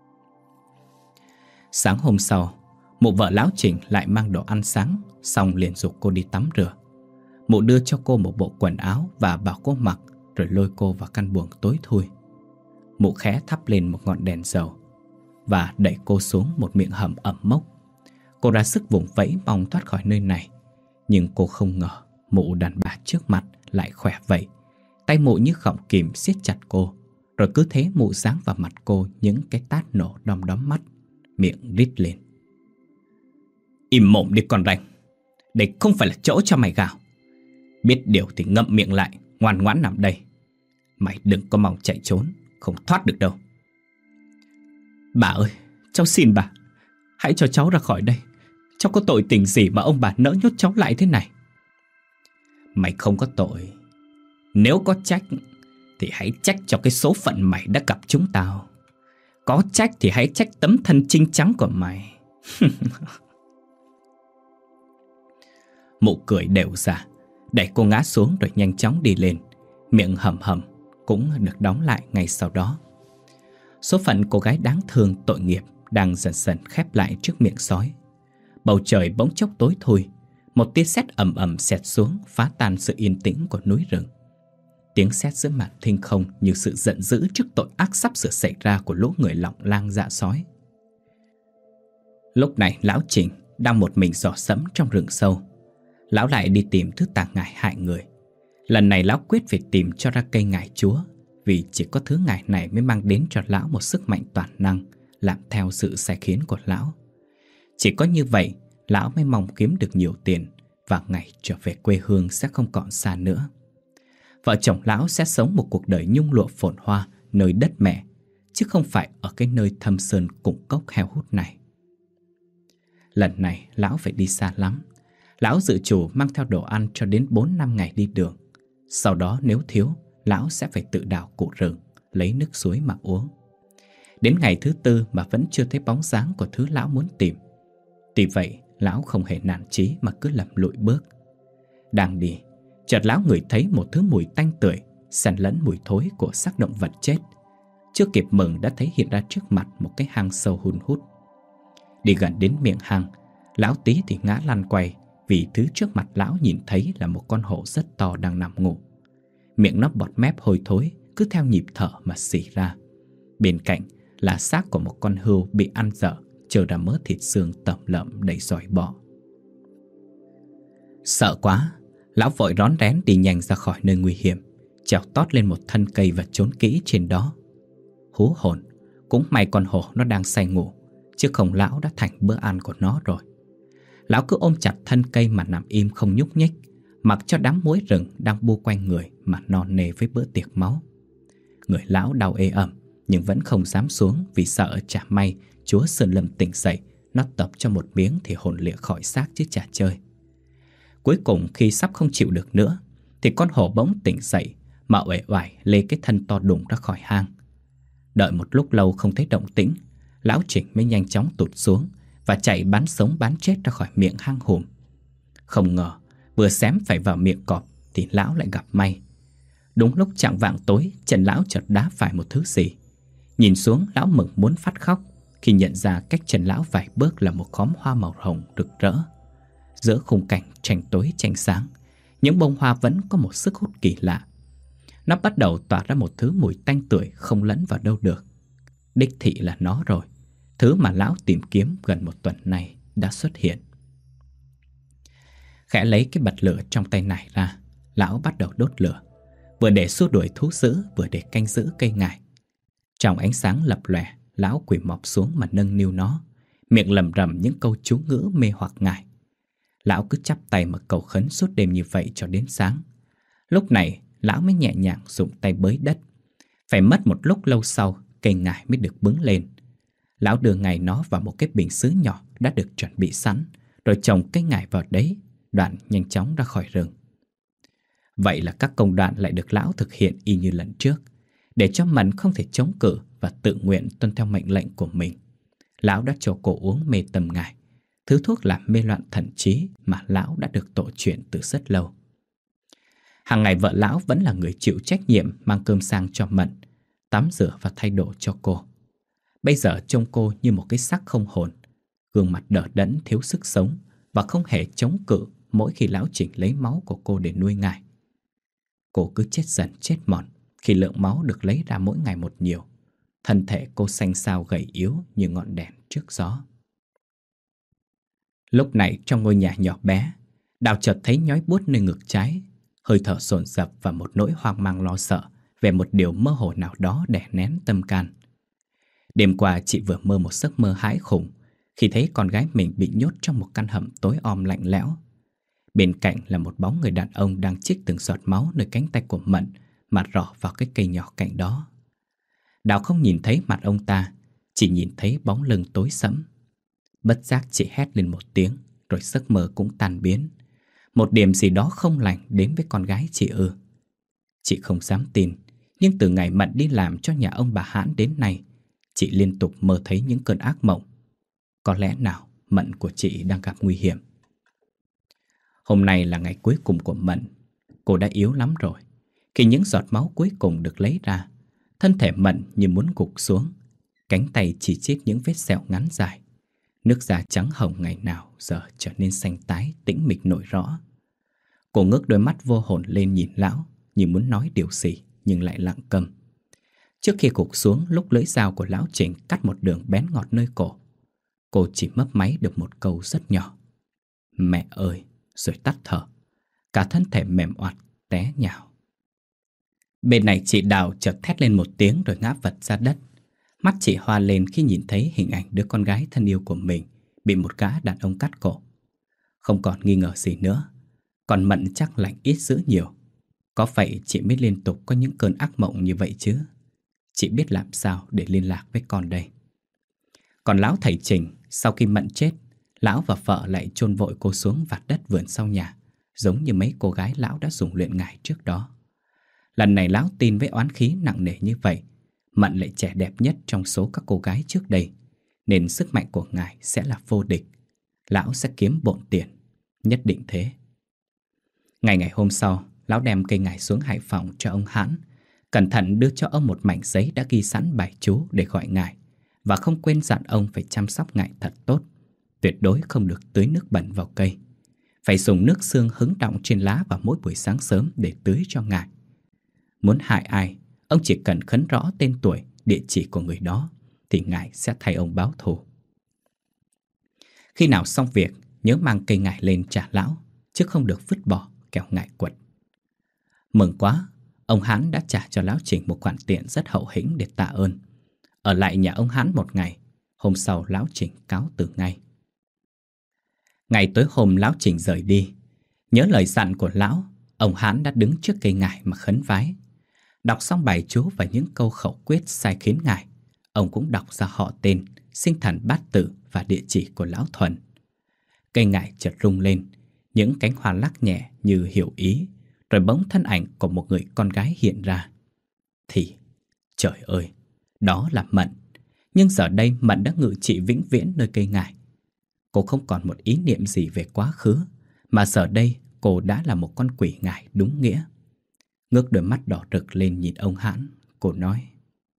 Sáng hôm sau, mụ vợ lão Trình lại mang đồ ăn sáng, xong liền giục cô đi tắm rửa. Mụ đưa cho cô một bộ quần áo và bảo cô mặc, rồi lôi cô vào căn buồng tối thui. Mụ khẽ thắp lên một ngọn đèn dầu và đẩy cô xuống một miệng hầm ẩm mốc. Cô ra sức vùng vẫy mong thoát khỏi nơi này, nhưng cô không ngờ mụ đàn bà trước mặt lại khỏe vậy. Tay mụ như gọng kìm siết chặt cô, rồi cứ thế mụ giáng vào mặt cô những cái tát nổ đom đóm mắt, miệng rít lên. Im mồm đi con ranh, đây không phải là chỗ cho mày gào. Biết điều thì ngậm miệng lại, ngoan ngoãn nằm đây. Mày đừng có mong chạy trốn, không thoát được đâu. Bà ơi, cháu xin bà, hãy cho cháu ra khỏi đây. Cháu có tội tình gì mà ông bà nỡ nhốt cháu lại thế này? Mày không có tội. Nếu có trách thì hãy trách cho cái số phận mày đã gặp chúng tao. Có trách thì hãy trách tấm thân trinh trắng của mày. Mụ cười đều ra, đẩy cô ngã xuống rồi nhanh chóng đi lên. Miệng hầm hầm cũng được đóng lại ngay sau đó. Số phận cô gái đáng thương tội nghiệp đang dần dần khép lại trước miệng sói. Bầu trời bỗng chốc tối thui. Một tia sét ầm ầm xẹt xuống, phá tan sự yên tĩnh của núi rừng. Tiếng sét giữa màn thinh không như sự giận dữ trước tội ác sắp sửa xảy ra của lũ người lọng lang dạ sói. Lúc này lão Trình đang một mình dò sẫm trong rừng sâu. Lão lại đi tìm thứ tà ngải hại người. Lần này lão quyết phải tìm cho ra cây ngải chúa, vì chỉ có thứ ngải này mới mang đến cho lão một sức mạnh toàn năng, làm theo sự sai khiến của lão. Chỉ có như vậy, lão mới mong kiếm được nhiều tiền, và ngày trở về quê hương sẽ không còn xa nữa. Vợ chồng lão sẽ sống một cuộc đời nhung lụa phồn hoa nơi đất mẹ, chứ không phải ở cái nơi thâm sơn cùng cốc heo hút này. Lần này lão phải đi xa lắm. Lão dự trù mang theo đồ ăn cho đến 4-5 ngày đi đường. Sau đó nếu thiếu, lão sẽ phải tự đào củ rừng, lấy nước suối mà uống. Đến ngày thứ 4 mà vẫn chưa thấy bóng dáng của thứ lão muốn tìm. Tuy vậy, lão không hề nản chí mà cứ lầm lụi bước. Đang đi, chợt lão ngửi thấy một thứ mùi tanh tưởi, xen lẫn mùi thối của xác động vật chết. Chưa kịp mừng đã thấy hiện ra trước mặt một cái hang sâu hun hút. Đi gần đến miệng hang, lão tí thì ngã lăn quay, vì thứ trước mặt lão nhìn thấy là một con hổ rất to đang nằm ngủ. Miệng nó bọt mép hôi thối, cứ theo nhịp thở mà xỉ ra. Bên cạnh là xác của một con hươu bị ăn dở, trơ ra mớ thịt xương tẩm lợm đầy giỏi bọ. Sợ quá, lão vội rón rén đi nhanh ra khỏi nơi nguy hiểm, trèo tót lên một thân cây và trốn kỹ trên đó. Hú hồn, cũng may con hổ nó đang say ngủ, chứ không lão đã thành bữa ăn của nó rồi. Lão cứ ôm chặt thân cây mà nằm im không nhúc nhích, mặc cho đám muỗi rừng đang bu quanh người mà non nề với bữa tiệc máu. Người lão đau ê ẩm, nhưng vẫn không dám xuống, vì sợ chả may chúa Sơn Lâm tỉnh dậy, nó tập cho một miếng thì hồn lìa khỏi xác chứ chả chơi. Cuối cùng khi sắp không chịu được nữa, thì con hổ bỗng tỉnh dậy mà uể oải lê cái thân to đùng ra khỏi hang. Đợi một lúc lâu không thấy động tĩnh, lão Trình mới nhanh chóng tụt xuống và chạy bán sống bán chết ra khỏi miệng hang hùm. Không ngờ vừa xém phải vào miệng cọp thì lão lại gặp may. Đúng lúc chạng vạng tối, chân lão chợt đá phải một thứ gì. Nhìn xuống, lão mừng muốn phát khóc khi nhận ra cách chân lão vài bước là một khóm hoa màu hồng rực rỡ. Giữa khung cảnh tranh tối tranh sáng, những bông hoa vẫn có một sức hút kỳ lạ. Nó bắt đầu tỏa ra một thứ mùi tanh tưởi không lẫn vào đâu được. Đích thị là nó rồi. Thứ mà lão tìm kiếm gần một tuần nay đã xuất hiện. Khẽ lấy cái bật lửa trong tay nải ra, lão bắt đầu đốt lửa, vừa để xua đuổi thú dữ, vừa để canh giữ cây ngải. Trong ánh sáng lập lòe, lão quỳ mọp xuống mà nâng niu nó, miệng lẩm rẩm những câu chú ngữ mê hoặc ngải. Lão cứ chắp tay mà cầu khấn suốt đêm như vậy cho đến sáng. Lúc này lão mới nhẹ nhàng dùng tay bới đất. Phải mất một lúc lâu sau, cây ngải mới được bứng lên. Lão đưa ngay nó vào một cái bình sứ nhỏ đã được chuẩn bị sẵn, rồi trồng cây ngải vào đấy, đoạn nhanh chóng ra khỏi rừng. Vậy là các công đoạn lại được lão thực hiện y như lần trước. Để cho Mận không thể chống cự và tự nguyện tuân theo mệnh lệnh của mình, lão đã cho cô uống mê tâm ngải, thứ thuốc làm mê loạn thần trí mà lão đã được tổ truyền từ rất lâu. Hàng ngày vợ lão vẫn là người chịu trách nhiệm mang cơm sang cho Mận, tắm rửa và thay đồ cho cô. Bây giờ trông cô như một cái xác không hồn, gương mặt đờ đẫn thiếu sức sống và không hề chống cự mỗi khi lão Trình lấy máu của cô để nuôi ngải. Cô cứ chết dần chết mòn khi lượng máu được lấy ra mỗi ngày một nhiều. Thân thể cô xanh xao gầy yếu như ngọn đèn trước gió. Lúc này trong ngôi nhà nhỏ bé, Đào chợt thấy nhói buốt nơi ngực trái, hơi thở dồn dập và một nỗi hoang mang lo sợ về một điều mơ hồ nào đó đè nén tâm can. Đêm qua chị vừa mơ một giấc mơ hãi khủng khi thấy con gái mình bị nhốt trong một căn hầm tối om lạnh lẽo. Bên cạnh là một bóng người đàn ông đang chích từng giọt máu nơi cánh tay của Mận mà rỏ vào cái cây nhỏ cạnh đó. Đào không nhìn thấy mặt ông ta, chỉ nhìn thấy bóng lưng tối sẫm. Bất giác chị hét lên một tiếng, rồi giấc mơ cũng tan biến. Một điểm gì đó không lành đến với con gái chị ư? Chị không dám tin, nhưng từ ngày Mận đi làm cho nhà ông bà Hãn đến nay, chị liên tục mơ thấy những cơn ác mộng. Có lẽ nào Mận của chị đang gặp nguy hiểm? Hôm nay là ngày cuối cùng của Mận. Cô đã yếu lắm rồi. Khi những giọt máu cuối cùng được lấy ra, thân thể Mận như muốn gục xuống, cánh tay chỉ chít những vết sẹo ngắn dài. Nước da trắng hồng ngày nào giờ trở nên xanh tái, tĩnh mịch nổi rõ. Cô ngước đôi mắt vô hồn lên nhìn lão, như muốn nói điều gì nhưng lại lặng câm. Trước khi gục xuống, lúc lưỡi dao của lão Trình cắt một đường bén ngọt nơi cổ, cô chỉ mấp máy được một câu rất nhỏ: "Mẹ ơi", rồi tắt thở. Cả thân thể mềm oặt té nhào. Bên này chị Đào chợt thét lên một tiếng rồi ngã vật ra đất. Mắt chị hoa lên khi nhìn thấy hình ảnh đứa con gái thân yêu của mình bị một gã đàn ông cắt cổ. Không còn nghi ngờ gì nữa, còn Mận chắc lành ít dữ nhiều. Có vậy chị mới liên tục có những cơn ác mộng như vậy chứ. Chị biết làm sao để liên lạc với con đây. Còn lão thầy Trình, sau khi Mận chết, lão và vợ lại chôn vội cô xuống vạt đất vườn sau nhà, giống như mấy cô gái lão đã dùng luyện ngải trước đó. Lần này lão tin với oán khí nặng nề như vậy, Mận lại trẻ đẹp nhất trong số các cô gái trước đây, nên sức mạnh của ngài sẽ là vô địch. Lão sẽ kiếm bộn tiền, nhất định thế. Ngày hôm sau, lão đem cây ngải xuống Hải Phòng cho ông Hãn, cẩn thận đưa cho ông một mảnh giấy đã ghi sẵn bài chú để gọi ngài, và không quên dặn ông phải chăm sóc ngải thật tốt, tuyệt đối không được tưới nước bẩn vào cây. Phải dùng nước xương hứng đọng trên lá vào mỗi buổi sáng sớm để tưới cho ngải. Muốn hại ai, ông chỉ cần khấn rõ tên tuổi, địa chỉ của người đó, thì ngài sẽ thay ông báo thù. Khi nào xong việc, nhớ mang cây ngải lên trả lão, chứ không được vứt bỏ kẻo ngại quật. Mừng quá, ông Hãn đã trả cho lão Trình một khoản tiền rất hậu hĩnh để tạ ơn. Ở lại nhà ông Hãn một ngày, hôm sau lão Trình cáo từ ngay. Ngày tối hôm lão Trình rời đi, nhớ lời dặn của lão, ông Hãn đã đứng trước cây ngải mà khấn vái. Đọc xong bài chú và những câu khẩu quyết sai khiến ngài, ông cũng đọc ra họ tên, sinh thần bát tự và địa chỉ của lão Thuần. Cây ngải chợt rung lên, những cánh hoa lắc nhẹ như hiểu ý, rồi bỗng thân ảnh của một người con gái hiện ra. Thì, trời ơi, đó là Mận. Nhưng giờ đây Mận đã ngự trị vĩnh viễn nơi cây ngải. Cô không còn một ý niệm gì về quá khứ, mà giờ đây cô đã là một con quỷ ngải đúng nghĩa. Ngước đôi mắt đỏ rực lên nhìn ông Hãn, cô nói: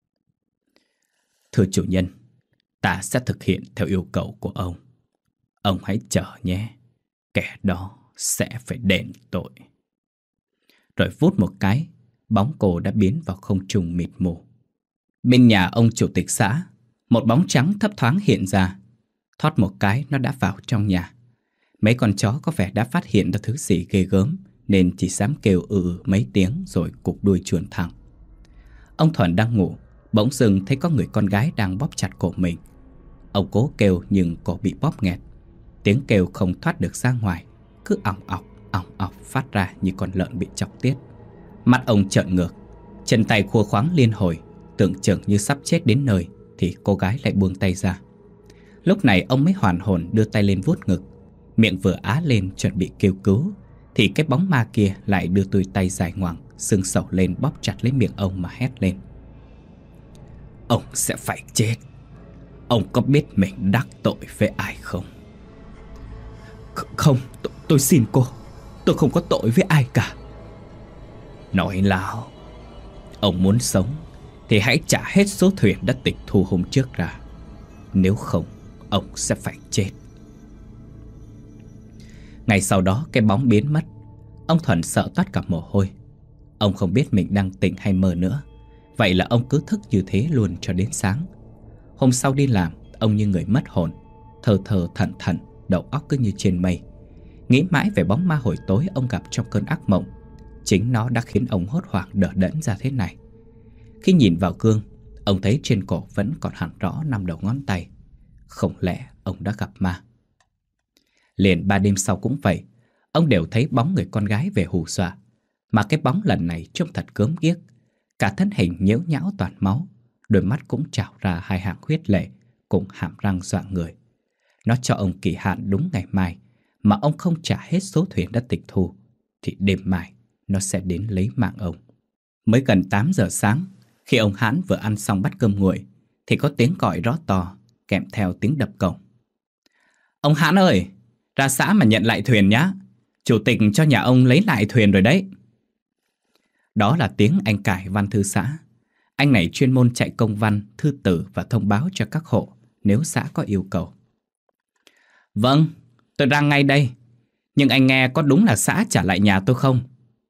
"Thưa chủ nhân, ta sẽ thực hiện theo yêu cầu của ông. Ông hãy chờ nhé, kẻ đó sẽ phải đền tội." Rồi vút một cái, bóng cô đã biến vào không trung mịt mù. Bên nhà ông chủ tịch xã, một bóng trắng thấp thoáng hiện ra. Thoát một cái nó đã vào trong nhà. Mấy con chó có vẻ đã phát hiện ra thứ gì ghê gớm, nên chỉ dám kêu mấy tiếng rồi cụp đuôi chuồn thẳng. Ông Thuận đang ngủ, bỗng dưng thấy có người con gái đang bóp chặt cổ mình. Ông cố kêu nhưng cổ bị bóp nghẹt. Tiếng kêu không thoát được ra ngoài, cứ ỏng ọc phát ra như con lợn bị chọc tiết. Mắt ông trợn ngược, chân tay khua khoáng liên hồi, tưởng chừng như sắp chết đến nơi, thì cô gái lại buông tay ra. Lúc này ông mới hoàn hồn đưa tay lên vuốt ngực, miệng vừa á lên chuẩn bị kêu cứu, thì cái bóng ma kia lại đưa đôi tay dài ngoằng, xương sẩu lên bóp chặt lấy miệng ông mà hét lên: "Ông sẽ phải chết. Ông có biết mình đắc tội với ai không?" Không, tôi xin cô, tôi không có tội với ai cả." "Nói láo. Ông muốn sống thì hãy trả hết số thuyền đã tịch thu hôm trước ra. Nếu không, ông sẽ phải chết." Ngày sau đó cái bóng biến mất. Ông Thuận sợ toát cả mồ hôi. Ông không biết mình đang tỉnh hay mơ nữa. Vậy là ông cứ thức như thế luôn cho đến sáng. Hôm sau đi làm, ông như người mất hồn, thờ thờ thẩn thẩn, đầu óc cứ như trên mây. Nghĩ mãi về bóng ma hồi tối ông gặp trong cơn ác mộng. Chính nó đã khiến ông hốt hoảng đờ đẫn ra thế này. Khi nhìn vào gương, ông thấy trên cổ vẫn còn hẳn rõ 5 đầu ngón tay. Không lẽ ông đã gặp ma? Liền 3 đêm sau cũng vậy, ông đều thấy bóng người con gái về hù dọa. Mà cái bóng lần này trông thật gớm ghiếc. Cả thân hình nhễu nhão toàn máu, đôi mắt cũng trào ra 2 hàng huyết lệ, cùng hàm răng dọa người. Nó cho ông kỳ hạn đúng ngày mai, mà ông không trả hết số thuyền đã tịch thu, thì đêm mai nó sẽ đến lấy mạng ông. Mới gần 8 giờ sáng, khi ông Hãn vừa ăn xong bát cơm nguội, thì có tiếng gọi rõ to, kèm theo tiếng đập cổng. "Ông Hãn ơi, ra xã mà nhận lại thuyền nhá. Chủ tịch cho nhà ông lấy lại thuyền rồi đấy." Đó là tiếng anh Cải, văn thư xã. Anh này chuyên môn chạy công văn, thư tử và thông báo cho các hộ nếu xã có yêu cầu. "Vâng, tôi ra ngay đây. Nhưng anh nghe có đúng là xã trả lại nhà tôi không?"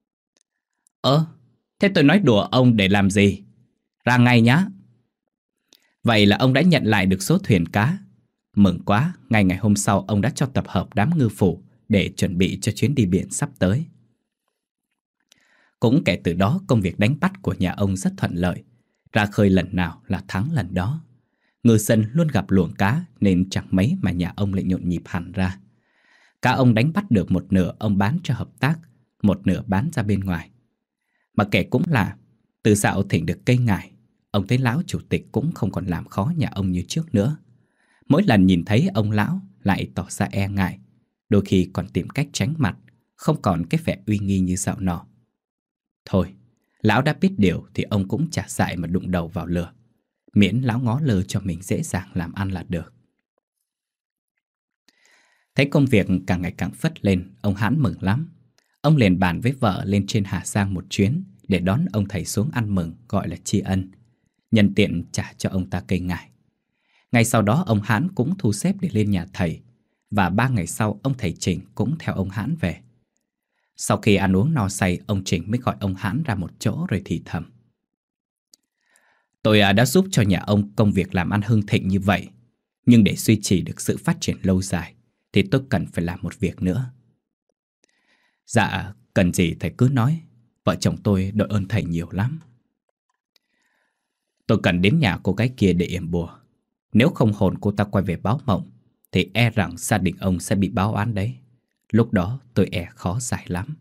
Thế tôi nói đùa ông để làm gì? Ra ngay nhá." Vậy là ông đã nhận lại được số thuyền cá. Mừng quá, ngay ngày hôm sau ông đã cho tập hợp đám ngư phủ để chuẩn bị cho chuyến đi biển sắp tới. Cũng kể từ đó công việc đánh bắt của nhà ông rất thuận lợi. Ra khơi lần nào là thắng lần đó. Ngư dân luôn gặp luồng cá nên chẳng mấy mà nhà ông lại nhộn nhịp hẳn ra. Cá ông đánh bắt được một nửa ông bán cho hợp tác, một nửa bán ra bên ngoài. Mà kể cũng là, từ dạo thỉnh được cây ngải, ông thấy lão chủ tịch cũng không còn làm khó nhà ông như trước nữa. Mỗi lần nhìn thấy ông lão lại tỏ ra e ngại, đôi khi còn tìm cách tránh mặt, không còn cái vẻ uy nghi như dạo nọ. Thôi, lão đã biết điều thì ông cũng chả dại mà đụng đầu vào lửa, miễn lão ngó lơ cho mình dễ dàng làm ăn là được. Thấy công việc càng ngày càng phất lên, ông Hãn mừng lắm. Ông liền bàn với vợ lên trên Hà Giang một chuyến để đón ông thầy xuống ăn mừng, gọi là tri ân, nhân tiện trả cho ông ta cây ngải. Ngày sau đó ông Hãn cũng thu xếp để lên nhà thầy, và 3 ngày sau ông thầy Trình cũng theo ông Hãn về. Sau khi ăn uống no say, ông Trình mới gọi ông Hãn ra một chỗ rồi thì thầm: "Tôi đã giúp cho nhà ông công việc làm ăn hưng thịnh như vậy, nhưng để duy trì được sự phát triển lâu dài thì tôi cần phải làm một việc nữa." "Dạ, cần gì thầy cứ nói, vợ chồng tôi đội ơn thầy nhiều lắm." "Tôi cần đến nhà cô gái kia để yểm bùa. Nếu không hồn cô ta quay về báo mộng thì e rằng gia đình ông sẽ bị báo oán đấy. Lúc đó tôi e khó giải lắm."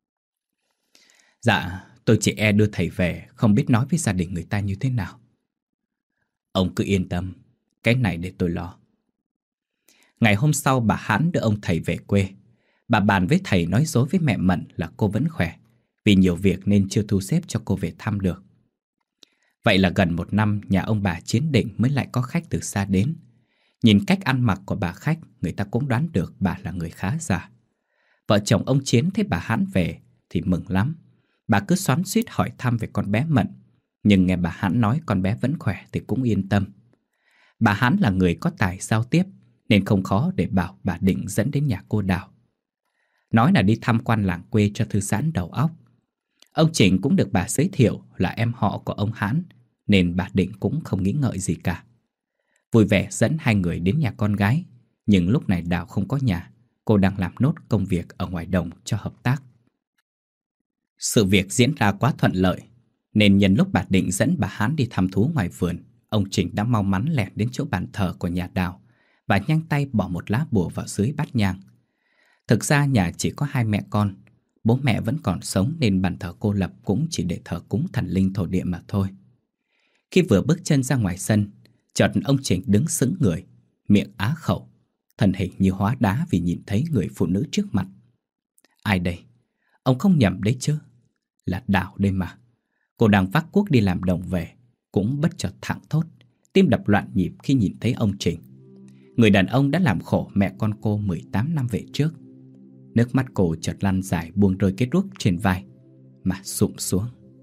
"Dạ, tôi chỉ e đưa thầy về không biết nói với gia đình người ta như thế nào." "Ông cứ yên tâm, cái này để tôi lo." Ngày hôm sau bà Hãn đưa ông thầy về quê. Bà bàn với thầy nói dối với mẹ Mận là cô vẫn khỏe, vì nhiều việc nên chưa thu xếp cho cô về thăm được. Vậy là gần 1 năm nhà ông bà Chiến Định mới lại có khách từ xa đến. Nhìn cách ăn mặc của bà khách, người ta cũng đoán được bà là người khá già. Vợ chồng ông Chiến thấy bà Hãn về thì mừng lắm. Bà cứ xoắn xuýt hỏi thăm về con bé Mận, nhưng nghe bà Hãn nói con bé vẫn khỏe thì cũng yên tâm. Bà Hãn là người có tài giao tiếp nên không khó để bảo bà Định dẫn đến nhà cô Đào. Nói là đi tham quan làng quê cho thư giãn đầu óc. Ông Trịnh cũng được bà giới thiệu là em họ của ông Hãn, nên bà Định cũng không nghĩ ngợi gì cả. Vui vẻ dẫn hai người đến nhà con gái. Nhưng lúc này Đào không có nhà, cô đang làm nốt công việc ở ngoài đồng cho hợp tác. Sự việc diễn ra quá thuận lợi, nên nhân lúc bà Định dẫn bà Hãn đi thăm thú ngoài vườn, ông Trịnh đã mau mắn lẻn đến chỗ bàn thờ của nhà Đào và nhanh tay bỏ một lá bùa vào dưới bát nhang. Thực ra nhà chỉ có hai mẹ con, bố mẹ vẫn còn sống nên bàn thờ cô lập cũng chỉ để thờ cúng thần linh thổ địa mà thôi. Khi vừa bước chân ra ngoài sân, chợt ông Trịnh đứng sững người, miệng á khẩu, thân hình như hóa đá vì nhìn thấy người phụ nữ trước mặt. Ai đây? Ông không nhầm đấy chứ, là Đào đây mà. Cô đang vác cuốc đi làm đồng về, cũng bất chợt thảng thốt, tim đập loạn nhịp khi nhìn thấy ông Trịnh. Người đàn ông đã làm khổ mẹ con cô 18 năm về trước. Nước mắt cô chợt lăn dài buông rơi cái cuốc trên vai mà sụm xuống.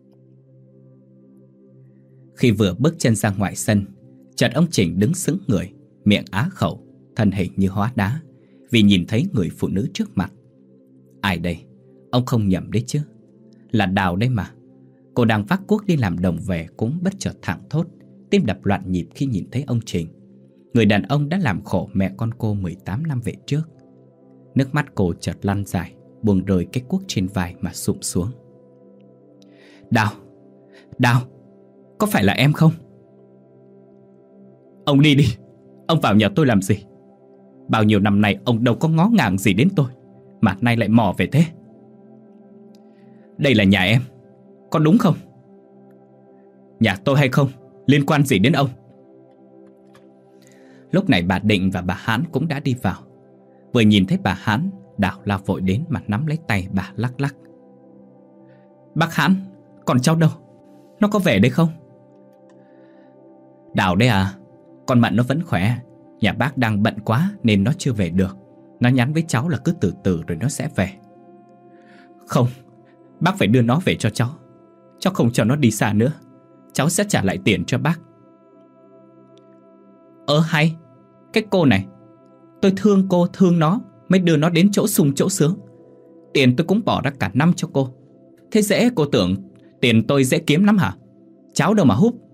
Khi vừa bước chân ra ngoài sân, chợt ông Trịnh đứng sững người, miệng á khẩu, thân hình như hóa đá vì nhìn thấy người phụ nữ trước mặt. Ai đây? Ông không nhầm đấy chứ, là Đào đây mà. Cô đang vác cuốc đi làm đồng về cũng bất chợt thảng thốt, tim đập loạn nhịp khi nhìn thấy ông Trịnh. Người đàn ông đã làm khổ mẹ con cô 18 năm về trước. Nước mắt cô chợt lăn dài, buông rơi cái cuốc trên vai mà sụm xuống. Đào, Đào, có phải là em không? Ông đi đi, ông vào nhà tôi làm gì? Bao nhiêu năm nay ông đâu có ngó ngàng gì đến tôi, mà nay lại mò về thế. Đây là nhà em, có đúng không? Nhà tôi hay không, liên quan gì đến ông? Lúc này bà Định và bà Hãn cũng đã đi vào. Vừa nhìn thấy bà Hãn, Đào lao vội đến mà nắm lấy tay bà lắc lắc. Bác Hãn, còn cháu đâu? Nó có về đây không? Đào đây à? Con Mận nó vẫn khỏe. Nhà bác đang bận quá nên nó chưa về được. Nó nhắn với cháu là cứ từ từ rồi nó sẽ về. Không, bác phải đưa nó về cho cháu. Cháu không cho nó đi xa nữa. Cháu sẽ trả lại tiền cho bác. Hay, cái cô này, tôi thương cô thương nó mới đưa nó đến chỗ sung chỗ sướng. Tiền tôi cũng bỏ ra cả năm cho cô. Thế dễ cô tưởng tiền tôi dễ kiếm lắm hả? Cháu đâu mà húp.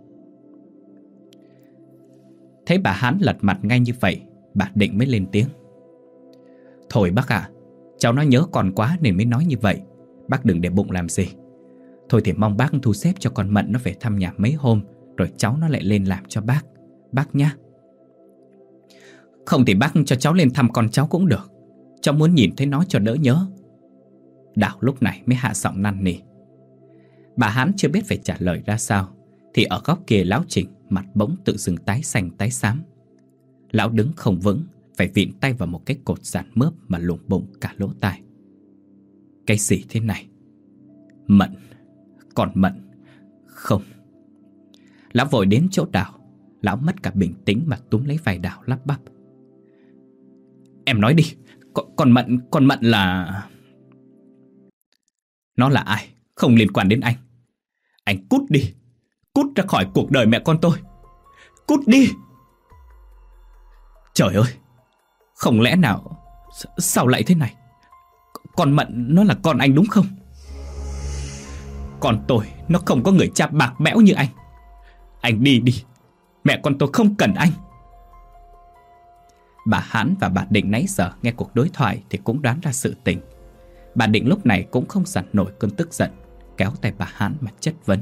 Thấy bà Hãn lật mặt ngay như vậy, bà Định mới lên tiếng. Thôi bác ạ, cháu nó nhớ con quá nên mới nói như vậy. Bác đừng để bụng làm gì. Thôi thì mong bác thu xếp cho con Mận nó về thăm nhà mấy hôm, rồi cháu nó lại lên làm cho bác. Bác nhá. Không thì bác cho cháu lên thăm con cháu cũng được. Cháu muốn nhìn thấy nó cho đỡ nhớ. Đào lúc này mới hạ giọng năn nỉ. Bà Hãn chưa biết phải trả lời ra sao, thì ở góc kia lão Trịnh mặt bỗng tự dưng tái xanh tái xám. Lão đứng không vững, phải vịn tay vào một cái cột giàn mướp mà lủng bụng cả lỗ tai. Cái gì thế này? Mận, còn Mận, không. Lão vội đến chỗ Đào. Lão mất cả bình tĩnh mà túm lấy vai Đào lắp bắp. Em nói đi, con Mận là... Nó là ai? Không liên quan đến anh. Anh cút đi, cút ra khỏi cuộc đời mẹ con tôi. Cút đi. Trời ơi, không lẽ nào... Sao lại thế này? Con Mận nó là con anh đúng không? Con tôi nó không có người cha bạc bẽo như anh. Anh đi đi, mẹ con tôi không cần anh. Bà Hãn và bà Định nãy giờ nghe cuộc đối thoại thì cũng đoán ra sự tình. Bà Định lúc này cũng không dằn nổi cơn tức giận, kéo tay bà Hãn mà chất vấn.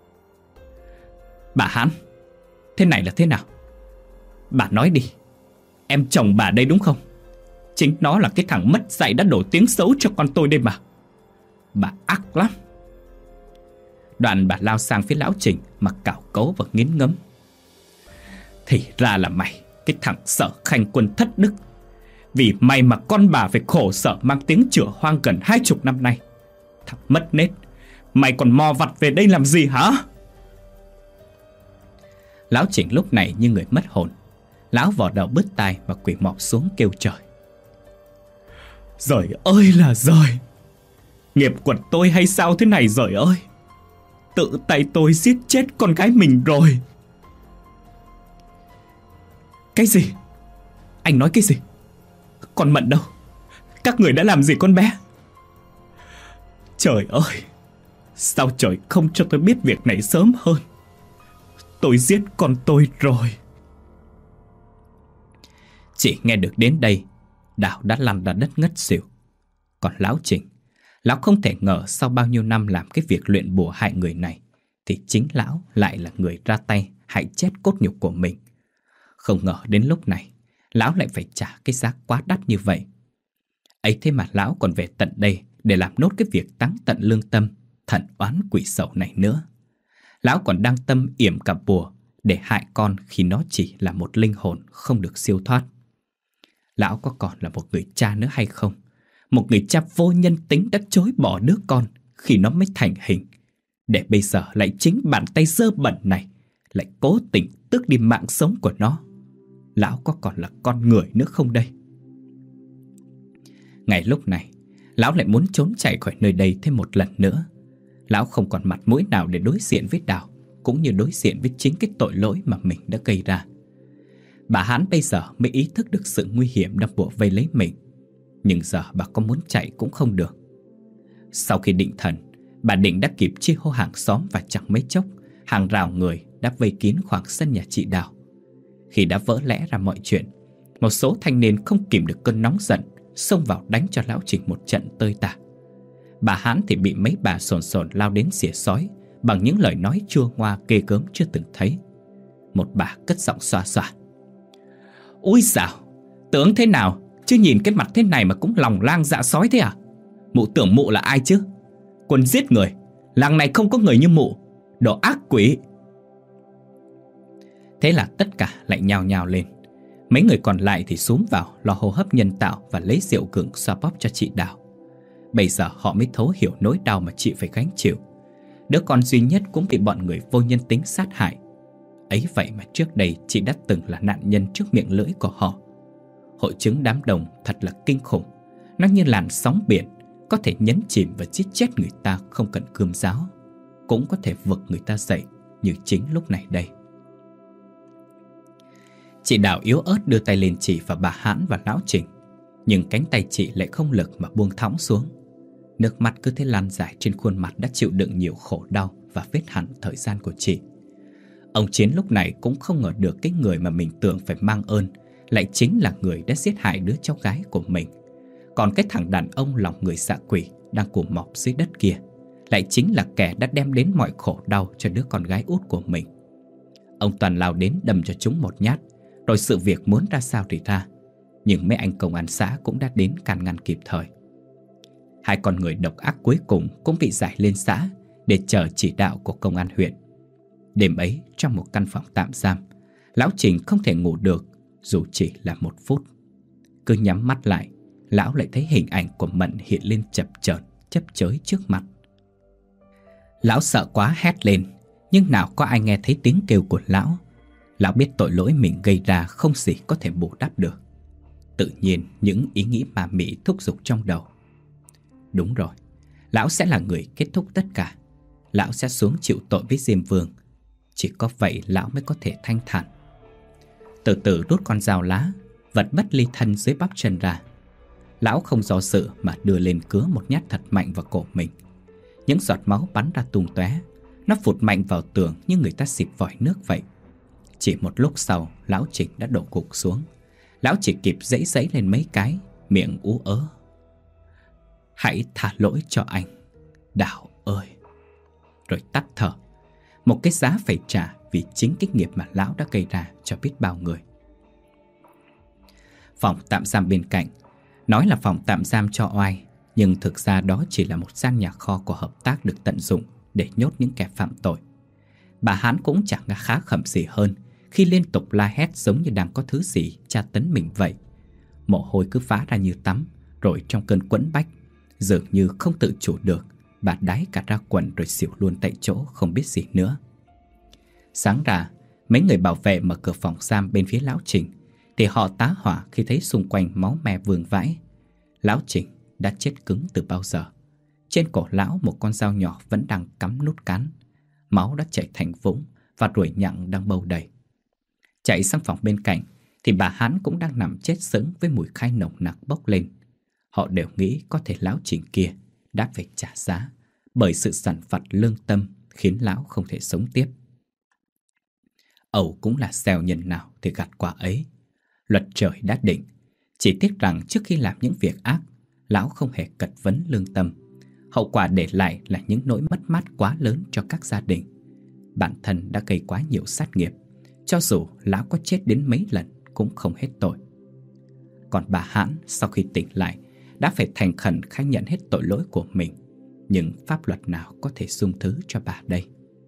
Bà Hãn, thế này là thế nào? Bà nói đi, em chồng bà đây đúng không? Chính nó là cái thằng mất dạy đã đổ tiếng xấu cho con tôi đây mà. Bà ác lắm. Đoạn bà lao sang phía lão Trịnh mà cào cấu và nghiến ngấm. Thì ra là mày, cái thằng Sở Khanh Quân thất đức. Vì mày mà con bà phải khổ sở mang tiếng chửa hoang gần 20 năm nay. Thằng mất nết, mày còn mò vặt về đây làm gì hả? Lão Trịnh lúc này như người mất hồn. Lão vò đầu bứt tai và quỳ mọp xuống kêu trời. Giời ơi là giời! Nghiệp quật tôi hay sao thế này giời ơi! Tự tay tôi giết chết con gái mình rồi! Cái gì? Anh nói cái gì? Con Mận đâu? Các người đã làm gì con bé? Trời ơi! Sao trời không cho tôi biết việc này sớm hơn? Tôi giết con tôi rồi. Chỉ nghe được đến đây, Đào đã lăn ra đất ngất xỉu. Còn lão Trình, lão không thể ngờ sau bao nhiêu năm làm cái việc luyện bùa hại người này, thì chính lão lại là người ra tay hại chết cốt nhục của mình. Không ngờ đến lúc này, lão lại phải trả cái giá quá đắt như vậy. Ấy thế mà lão còn về tận đây để làm nốt cái việc táng tận lương tâm, thận oán quỷ sầu này nữa. Lão còn đang tâm yểm cả bùa để hại con khi nó chỉ là một linh hồn không được siêu thoát. Lão có còn là một người cha nữa hay không? Một người cha vô nhân tính đã chối bỏ đứa con khi nó mới thành hình, để bây giờ lại chính bàn tay dơ bẩn này lại cố tình tước đi mạng sống của nó. Lão có còn là con người nữa không đây? Ngay lúc này, lão lại muốn trốn chạy khỏi nơi đây thêm một lần nữa. Lão không còn mặt mũi nào để đối diện với Đào, cũng như đối diện với chính cái tội lỗi mà mình đã gây ra. Bà Hán bây giờ mới ý thức được sự nguy hiểm đang bủa vây lấy mình. Nhưng giờ bà có muốn chạy cũng không được. Sau khi định thần, bà Định đã kịp chi hô hàng xóm, và chẳng mấy chốc hàng rào người đã vây kín khoảng sân nhà chị Đào. Khi đã vỡ lẽ ra mọi chuyện, một số thanh niên không kìm được cơn nóng giận, xông vào đánh cho lão Trình một trận tơi tả. Bà Hán thì bị mấy bà sồn sồn lao đến xỉa xói bằng những lời nói chua ngoa ghê gớm chưa từng thấy. Một bà cất giọng xoa xoa: Ôi dào, tưởng thế nào, chứ nhìn cái mặt thế này mà cũng lòng lang dạ sói thế à? Mụ tưởng mụ là ai chứ? Quân giết người, làng này không có người như mụ, đồ ác quỷ. Thế là tất cả lại nhào nhào lên. Mấy người còn lại thì xúm vào lò hô hấp nhân tạo và lấy rượu gừng xoa bóp cho chị Đào. Bây giờ họ mới thấu hiểu nỗi đau mà chị phải gánh chịu. Đứa con duy nhất cũng bị bọn người vô nhân tính sát hại. Ấy vậy mà trước đây chị đã từng là nạn nhân trước miệng lưỡi của họ. Hội chứng đám đông thật là kinh khủng. Nó như làn sóng biển, có thể nhấn chìm và giết chết người ta không cần cơm giáo, cũng có thể vực người ta dậy như chính lúc này đây. Chị Đào yếu ớt đưa tay lên chỉ vào bà Hãn và lão Trình, nhưng cánh tay chị lại không lực mà buông thõng xuống. Nước mắt cứ thế lan dài trên khuôn mặt đã chịu đựng nhiều khổ đau và vết hằn thời gian của chị. Ông Chiến lúc này cũng không ngờ được cái người mà mình tưởng phải mang ơn lại chính là người đã giết hại đứa cháu gái của mình. Còn cái thằng đàn ông lòng người dạ quỷ đang cùm mọc dưới đất kia lại chính là kẻ đã đem đến mọi khổ đau cho đứa con gái út của mình. Ông toàn lao đến đâm cho chúng một nhát, rồi sự việc muốn ra sao thì ra. Nhưng mấy anh công an xã cũng đã đến can ngăn kịp thời. Hai con người độc ác cuối cùng cũng bị giải lên xã để chờ chỉ đạo của công an huyện. Đêm ấy, trong một căn phòng tạm giam, lão Trình không thể ngủ được dù chỉ là 1 phút. Cứ nhắm mắt lại, lão lại thấy hình ảnh của Mận hiện lên chập chờn, chấp chới trước mặt. Lão sợ quá hét lên, nhưng nào có ai nghe thấy tiếng kêu của lão. Lão biết tội lỗi mình gây ra không gì có thể bù đắp được. Tự nhiên những ý nghĩ ma mị thúc giục trong đầu. Đúng rồi, lão sẽ là người kết thúc tất cả. Lão sẽ xuống chịu tội với Diêm Vương. Chỉ có vậy lão mới có thể thanh thản. Từ từ rút con dao lá, vật bất ly thân dưới bắp chân ra. Lão không do dự mà đưa lên cứa một nhát thật mạnh vào cổ mình. Những giọt máu bắn ra tung tóe. Nó phụt mạnh vào tường như người ta xịt vòi nước vậy. Chỉ một lúc sau, lão Trình đã đổ gục xuống. Lão chỉ kịp giãy giãy lên mấy cái, miệng ú ớ: Hãy tha lỗi cho anh, Đào ơi. Rồi tắt thở. Một cái giá phải trả vì chính cái nghiệp mà lão đã gây ra cho biết bao người. Phòng tạm giam bên cạnh nói là phòng tạm giam cho oai, nhưng thực ra đó chỉ là một gian nhà kho của hợp tác được tận dụng để nhốt những kẻ phạm tội. Bà Hán cũng chẳng khá khẩm gì hơn khi liên tục la hét giống như đang có thứ gì tra tấn mình vậy. Mồ hôi cứ phá ra như tắm, rồi trong cơn quẫn bách, dường như không tự chủ được, bà đái cả ra quần rồi xỉu luôn tại chỗ không biết gì nữa. Sáng ra, mấy người bảo vệ mở cửa phòng giam bên phía lão Trình thì họ tá hỏa khi thấy xung quanh máu me vương vãi. Lão Trình đã chết cứng từ bao giờ. Trên cổ lão một con dao nhỏ vẫn đang cắm nút cán. Máu đã chảy thành vũng và ruồi nhặng đang bâu đầy. Chạy sang phòng bên cạnh thì bà Hán cũng đang nằm chết sững với mùi khai nồng nặc bốc lên. Họ đều nghĩ có thể lão Trình kia đã phải trả giá bởi sự dằn vặt lương tâm khiến lão không thể sống tiếp. Ẩu cũng là gieo nhân nào thì gặt quả ấy. Luật trời đã định. Chỉ tiếc rằng trước khi làm những việc ác, lão không hề cật vấn lương tâm. Hậu quả để lại là những nỗi mất mát quá lớn cho các gia đình. Bản thân đã gây quá nhiều sát nghiệp. Cho dù lão có chết đến mấy lần cũng không hết tội. Còn bà Hãn sau khi tỉnh lại đã phải thành khẩn khai nhận hết tội lỗi của mình. Nhưng pháp luật nào có thể dung thứ cho bà đây?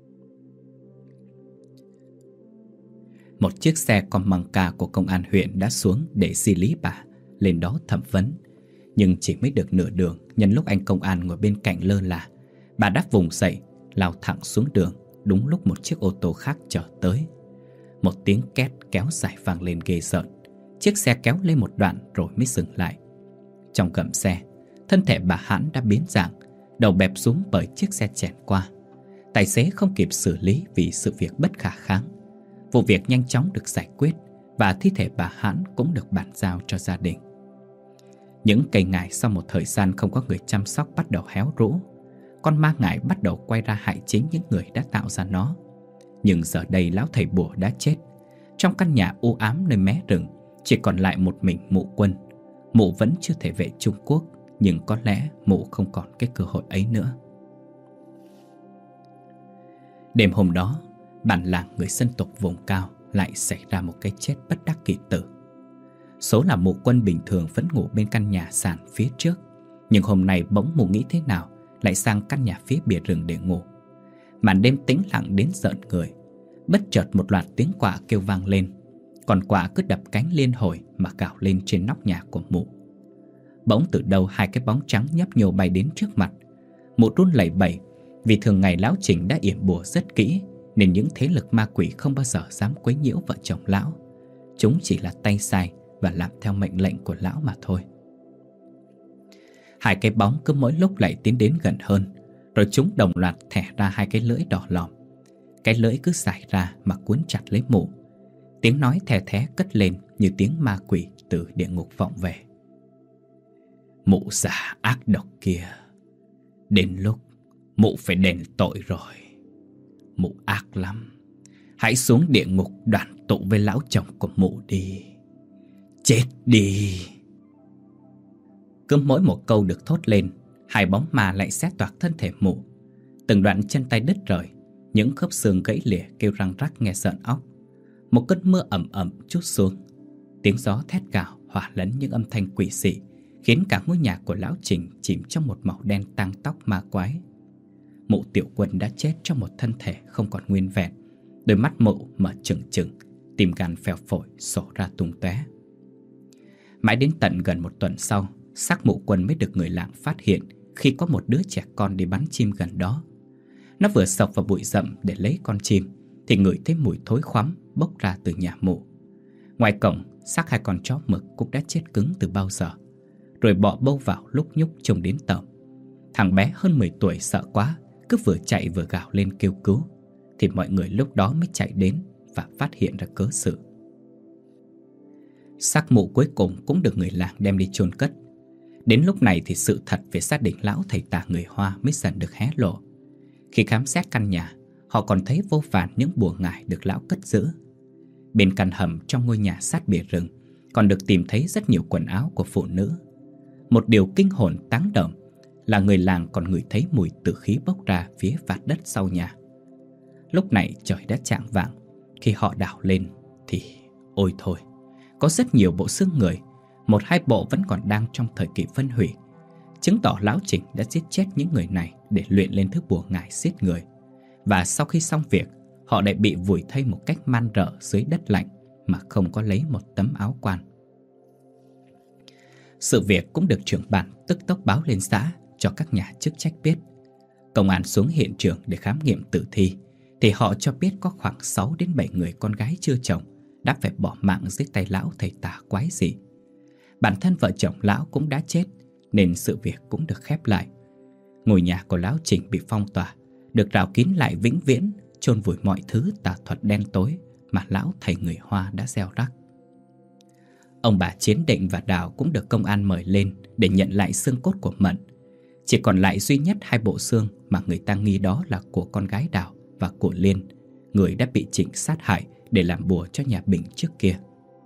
Một chiếc xe con măng ca của công an huyện đã xuống để di lý bà lên đó thẩm vấn. Nhưng chỉ mới được nửa đường, nhân lúc anh công an ngồi bên cạnh lơ là, bà đã vùng dậy, lao thẳng xuống đường đúng lúc một chiếc ô tô khác chở tới. Một tiếng két kéo dài vang lên ghê rợn. Chiếc xe kéo lên một đoạn rồi mới dừng lại. Trong gầm xe, thân thể bà Hãn đã biến dạng, đầu bẹp xuống bởi chiếc xe chèn qua. Tài xế không kịp xử lý vì sự việc bất khả kháng. Vụ việc nhanh chóng được giải quyết và thi thể bà Hãn cũng được bàn giao cho gia đình. Những cây ngải sau một thời gian không có người chăm sóc bắt đầu héo rũ. Con ma ngải bắt đầu quay ra hại chính những người đã tạo ra nó. Nhưng giờ đây lão thầy bùa đã chết. Trong căn nhà u ám nơi mé rừng chỉ còn lại một mình mụ Quân. Mụ vẫn chưa thể về Trung Quốc, nhưng có lẽ mụ không còn cái cơ hội ấy nữa. Đêm hôm đó, bản làng người dân tộc vùng cao lại xảy ra một cái chết bất đắc kỳ tử. Số là mụ Quân bình thường vẫn ngủ bên căn nhà sàn phía trước, nhưng hôm nay bỗng mụ nghĩ thế nào lại sang căn nhà phía bìa rừng để ngủ. Màn đêm tĩnh lặng đến rợn người. Bất chợt một loạt tiếng quạ kêu vang lên. Còn quạ cứ đập cánh liên hồi mà gào lên trên nóc nhà của mụ. Bỗng từ đâu hai cái bóng trắng nhấp nhô bay đến trước mặt. Mụ run lẩy bẩy, vì thường ngày lão Trình đã yểm bùa rất kỹ, nên những thế lực ma quỷ không bao giờ dám quấy nhiễu vợ chồng lão. Chúng chỉ là tay sai và làm theo mệnh lệnh của lão mà thôi. Hai cái bóng cứ mỗi lúc lại tiến đến gần hơn, rồi chúng đồng loạt thẻ ra hai cái lưỡi đỏ lòm. Cái lưỡi cứ xài ra mà cuốn chặt lấy mụ. Tiếng nói thè thé cất lên như tiếng ma quỷ từ địa ngục vọng về. Mụ già ác độc kia, đến lúc mụ phải đền tội rồi. Mụ ác lắm. Hãy xuống địa ngục đoàn tụ với lão chồng của mụ đi. Chết đi. Cứ mỗi một câu được thốt lên, hai bóng ma lại xé toạc thân thể mụ. Từng đoạn chân tay đứt rời, những khớp xương gãy lìa kêu răng rắc nghe rợn óc. Một cơn mưa ẩm ẩm trút xuống. Tiếng gió thét gào hòa lẫn những âm thanh quỷ dị, khiến cả ngôi nhà của lão Trình chìm trong một màu đen tang tóc ma quái. Mụ Tiểu Quân đã chết trong một thân thể không còn nguyên vẹn. Đôi mắt mụ mở trừng trừng, tim gan phèo phổi sổ ra tung tóe. Mãi đến tận gần một tuần sau, xác mụ Quân mới được người làng phát hiện khi có một đứa trẻ con đi bắn chim gần đó. Nó vừa xộc vào bụi rậm để lấy con chim thì ngửi thấy mùi thối khoắm bốc ra từ nhà mụ. Ngoài cổng, xác hai con chó mực cũng đã chết cứng từ bao giờ, rồi bọ bâu vào lúc nhúc trông đến tởm. Thằng bé hơn 10 tuổi sợ quá, cứ vừa chạy vừa gào lên kêu cứu, thì mọi người lúc đó mới chạy đến và phát hiện ra cớ sự. Xác mụ cuối cùng cũng được người làng đem đi chôn cất. Đến lúc này thì sự thật về gia đình lão thầy tà người Hoa mới dần được hé lộ. Khi khám xét căn nhà, họ còn thấy vô vàn những bùa ngải được lão cất giữ. Bên căn hầm trong ngôi nhà sát bìa rừng còn được tìm thấy rất nhiều quần áo của phụ nữ. Một điều kinh hồn táng động là người làng còn ngửi thấy mùi tử khí bốc ra phía vạt đất sau nhà. Lúc này trời đã chạng vạng. Khi họ đào lên thì ôi thôi, có rất nhiều bộ xương người. Một hai bộ vẫn còn đang trong thời kỳ phân hủy, chứng tỏ lão Trình đã giết chết những người này để luyện lên thứ bùa ngải giết người. Và sau khi xong việc, họ lại bị vùi thây một cách man rợ dưới đất lạnh mà không có lấy một tấm áo quan. Sự việc cũng được trưởng bản tức tốc báo lên xã cho các nhà chức trách biết. Công an xuống hiện trường để khám nghiệm tử thi thì họ cho biết có khoảng 6 đến 7 người con gái chưa chồng đã phải bỏ mạng dưới tay lão thầy tà quái dị. Bản thân vợ chồng lão cũng đã chết, nên sự việc cũng được khép lại. Ngôi nhà của lão Trình bị phong tỏa, được rào kín lại vĩnh viễn, chôn vùi mọi thứ tà thuật đen tối mà lão thầy người Hoa đã gieo rắc. Ông bà Chiến Định và Đào cũng được công an mời lên để nhận lại xương cốt của Mận. Chỉ còn lại duy nhất 2 bộ xương mà người ta nghi đó là của con gái Đào và của Liên, người đã bị Trịnh sát hại để làm bùa cho nhà Bình trước kia.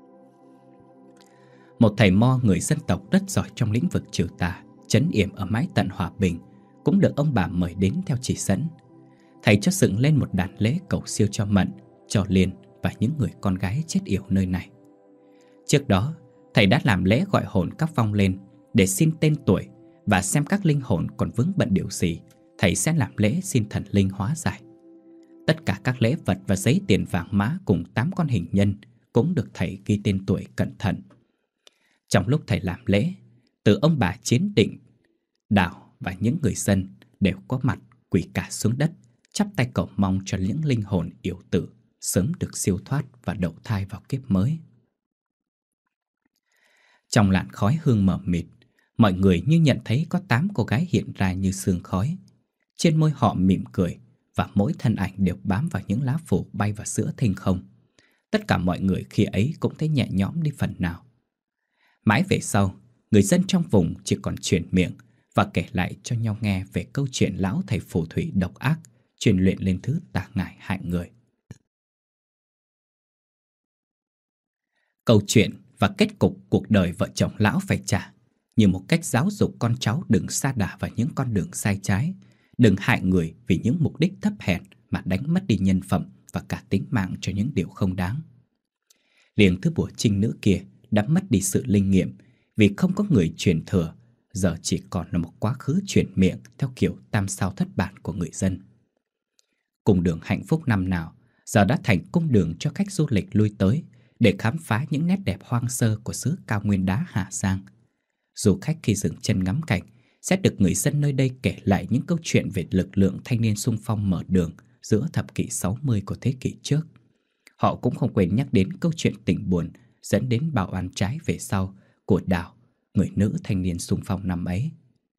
Một thầy mo người dân tộc rất giỏi trong lĩnh vực trừ tà, trấn yểm ở mái tận Hòa Bình cũng được ông bà mời đến theo chỉ dẫn. Thầy cho dựng lên một đàn lễ cầu siêu cho Mận, cho Liên và những người con gái chết yểu nơi này. Trước đó, thầy đã làm lễ gọi hồn các vong lên để xin tên tuổi, và xem các linh hồn còn vướng bận điều gì, thầy sẽ làm lễ xin thần linh hóa giải. Tất cả các lễ vật và giấy tiền vàng mã cùng 8 con hình nhân cũng được thầy ghi tên tuổi cẩn thận. Trong lúc thầy làm lễ, từ ông bà Chiến Định, Đào và những người dân đều có mặt quỳ cả xuống đất, chắp tay cầu mong cho những linh hồn yểu tử sớm được siêu thoát và đậu thai vào kiếp mới. Trong làn khói hương mờ mịt, mọi người như nhận thấy có 8 cô gái hiện ra như sương khói. Trên môi họ mỉm cười, và mỗi thân ảnh đều bám vào những lá phủ bay vào giữa thinh không. Tất cả mọi người khi ấy cũng thấy nhẹ nhõm đi phần nào. Mãi về sau, người dân trong vùng chỉ còn truyền miệng và kể lại cho nhau nghe về câu chuyện lão thầy phù thủy độc ác truyền luyện lên thứ tà ngải hại người. Câu chuyện và kết cục cuộc đời vợ chồng lão phải trả như một cách giáo dục con cháu đừng sa đà vào những con đường sai trái, đừng hại người vì những mục đích thấp hèn mà đánh mất đi nhân phẩm và cả tính mạng cho những điều không đáng. Riêng thứ bùa trinh nữ kia đã mất đi sự linh nghiệm vì không có người truyền thừa, giờ chỉ còn là một quá khứ truyền miệng theo kiểu tam sao thất bản của người dân. Cung đường hạnh phúc năm nào giờ đã thành cung đường cho khách du lịch lui tới để khám phá những nét đẹp hoang sơ của xứ cao nguyên đá Hà Giang. Du khách khi dừng chân ngắm cảnh sẽ được người dân nơi đây kể lại những câu chuyện về lực lượng thanh niên xung phong mở đường giữa thập kỷ 60 của thế kỷ trước. Họ cũng không quên nhắc đến câu chuyện tình buồn dẫn đến bạo oan trái về sau của Đào, người nữ thanh niên xung phong năm ấy.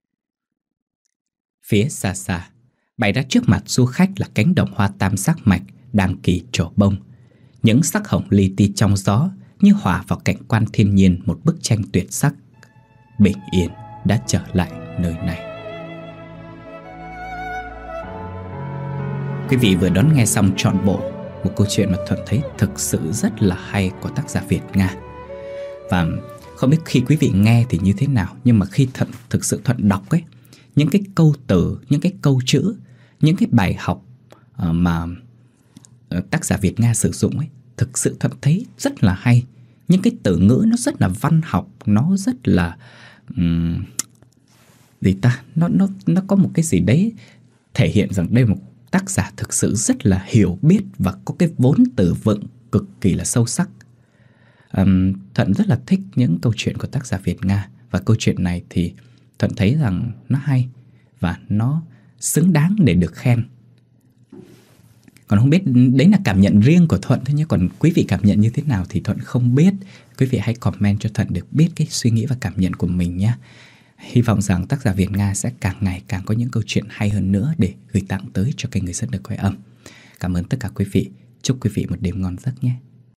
Phía xa xa, bày ra trước mặt du khách là cánh đồng hoa tam sắc mạch đang kỳ trổ bông. Những sắc hồng li ti trong gió như hòa vào cảnh quan thiên nhiên một bức tranh tuyệt sắc. Bình yên đã trở lại nơi này. Quý vị vừa đón nghe xong trọn bộ một câu chuyện mà Thuận thấy thực sự rất là hay của tác giả Việt Nga. Và không biết khi quý vị nghe thì như thế nào, nhưng mà khi Thuận thực sự Thuận đọc ấy, những cái câu từ, những cái câu chữ, những cái bài học mà tác giả Việt Nga sử dụng ấy, thực sự Thuận thấy rất là hay. Những cái từ ngữ nó rất là văn học, nó rất là nó có một cái gì đấy thể hiện rằng đây là một tác giả thực sự rất là hiểu biết và có cái vốn từ vựng cực kỳ là sâu sắc. Thuận rất là thích những câu chuyện của tác giả Việt Nga, và câu chuyện này thì Thuận thấy rằng nó hay và nó xứng đáng để được khen. Còn không biết, đấy là cảm nhận riêng của Thuận thôi nhé. Còn quý vị cảm nhận như thế nào thì Thuận không biết. Quý vị hãy comment cho Thuận được biết cái suy nghĩ và cảm nhận của mình nhé. Hy vọng rằng tác giả Việt Nga sẽ càng ngày càng có những câu chuyện hay hơn nữa để gửi tặng tới cho kênh Người Dân Được Quay Âm. Cảm ơn tất cả quý vị. Chúc quý vị một đêm ngon giấc nhé.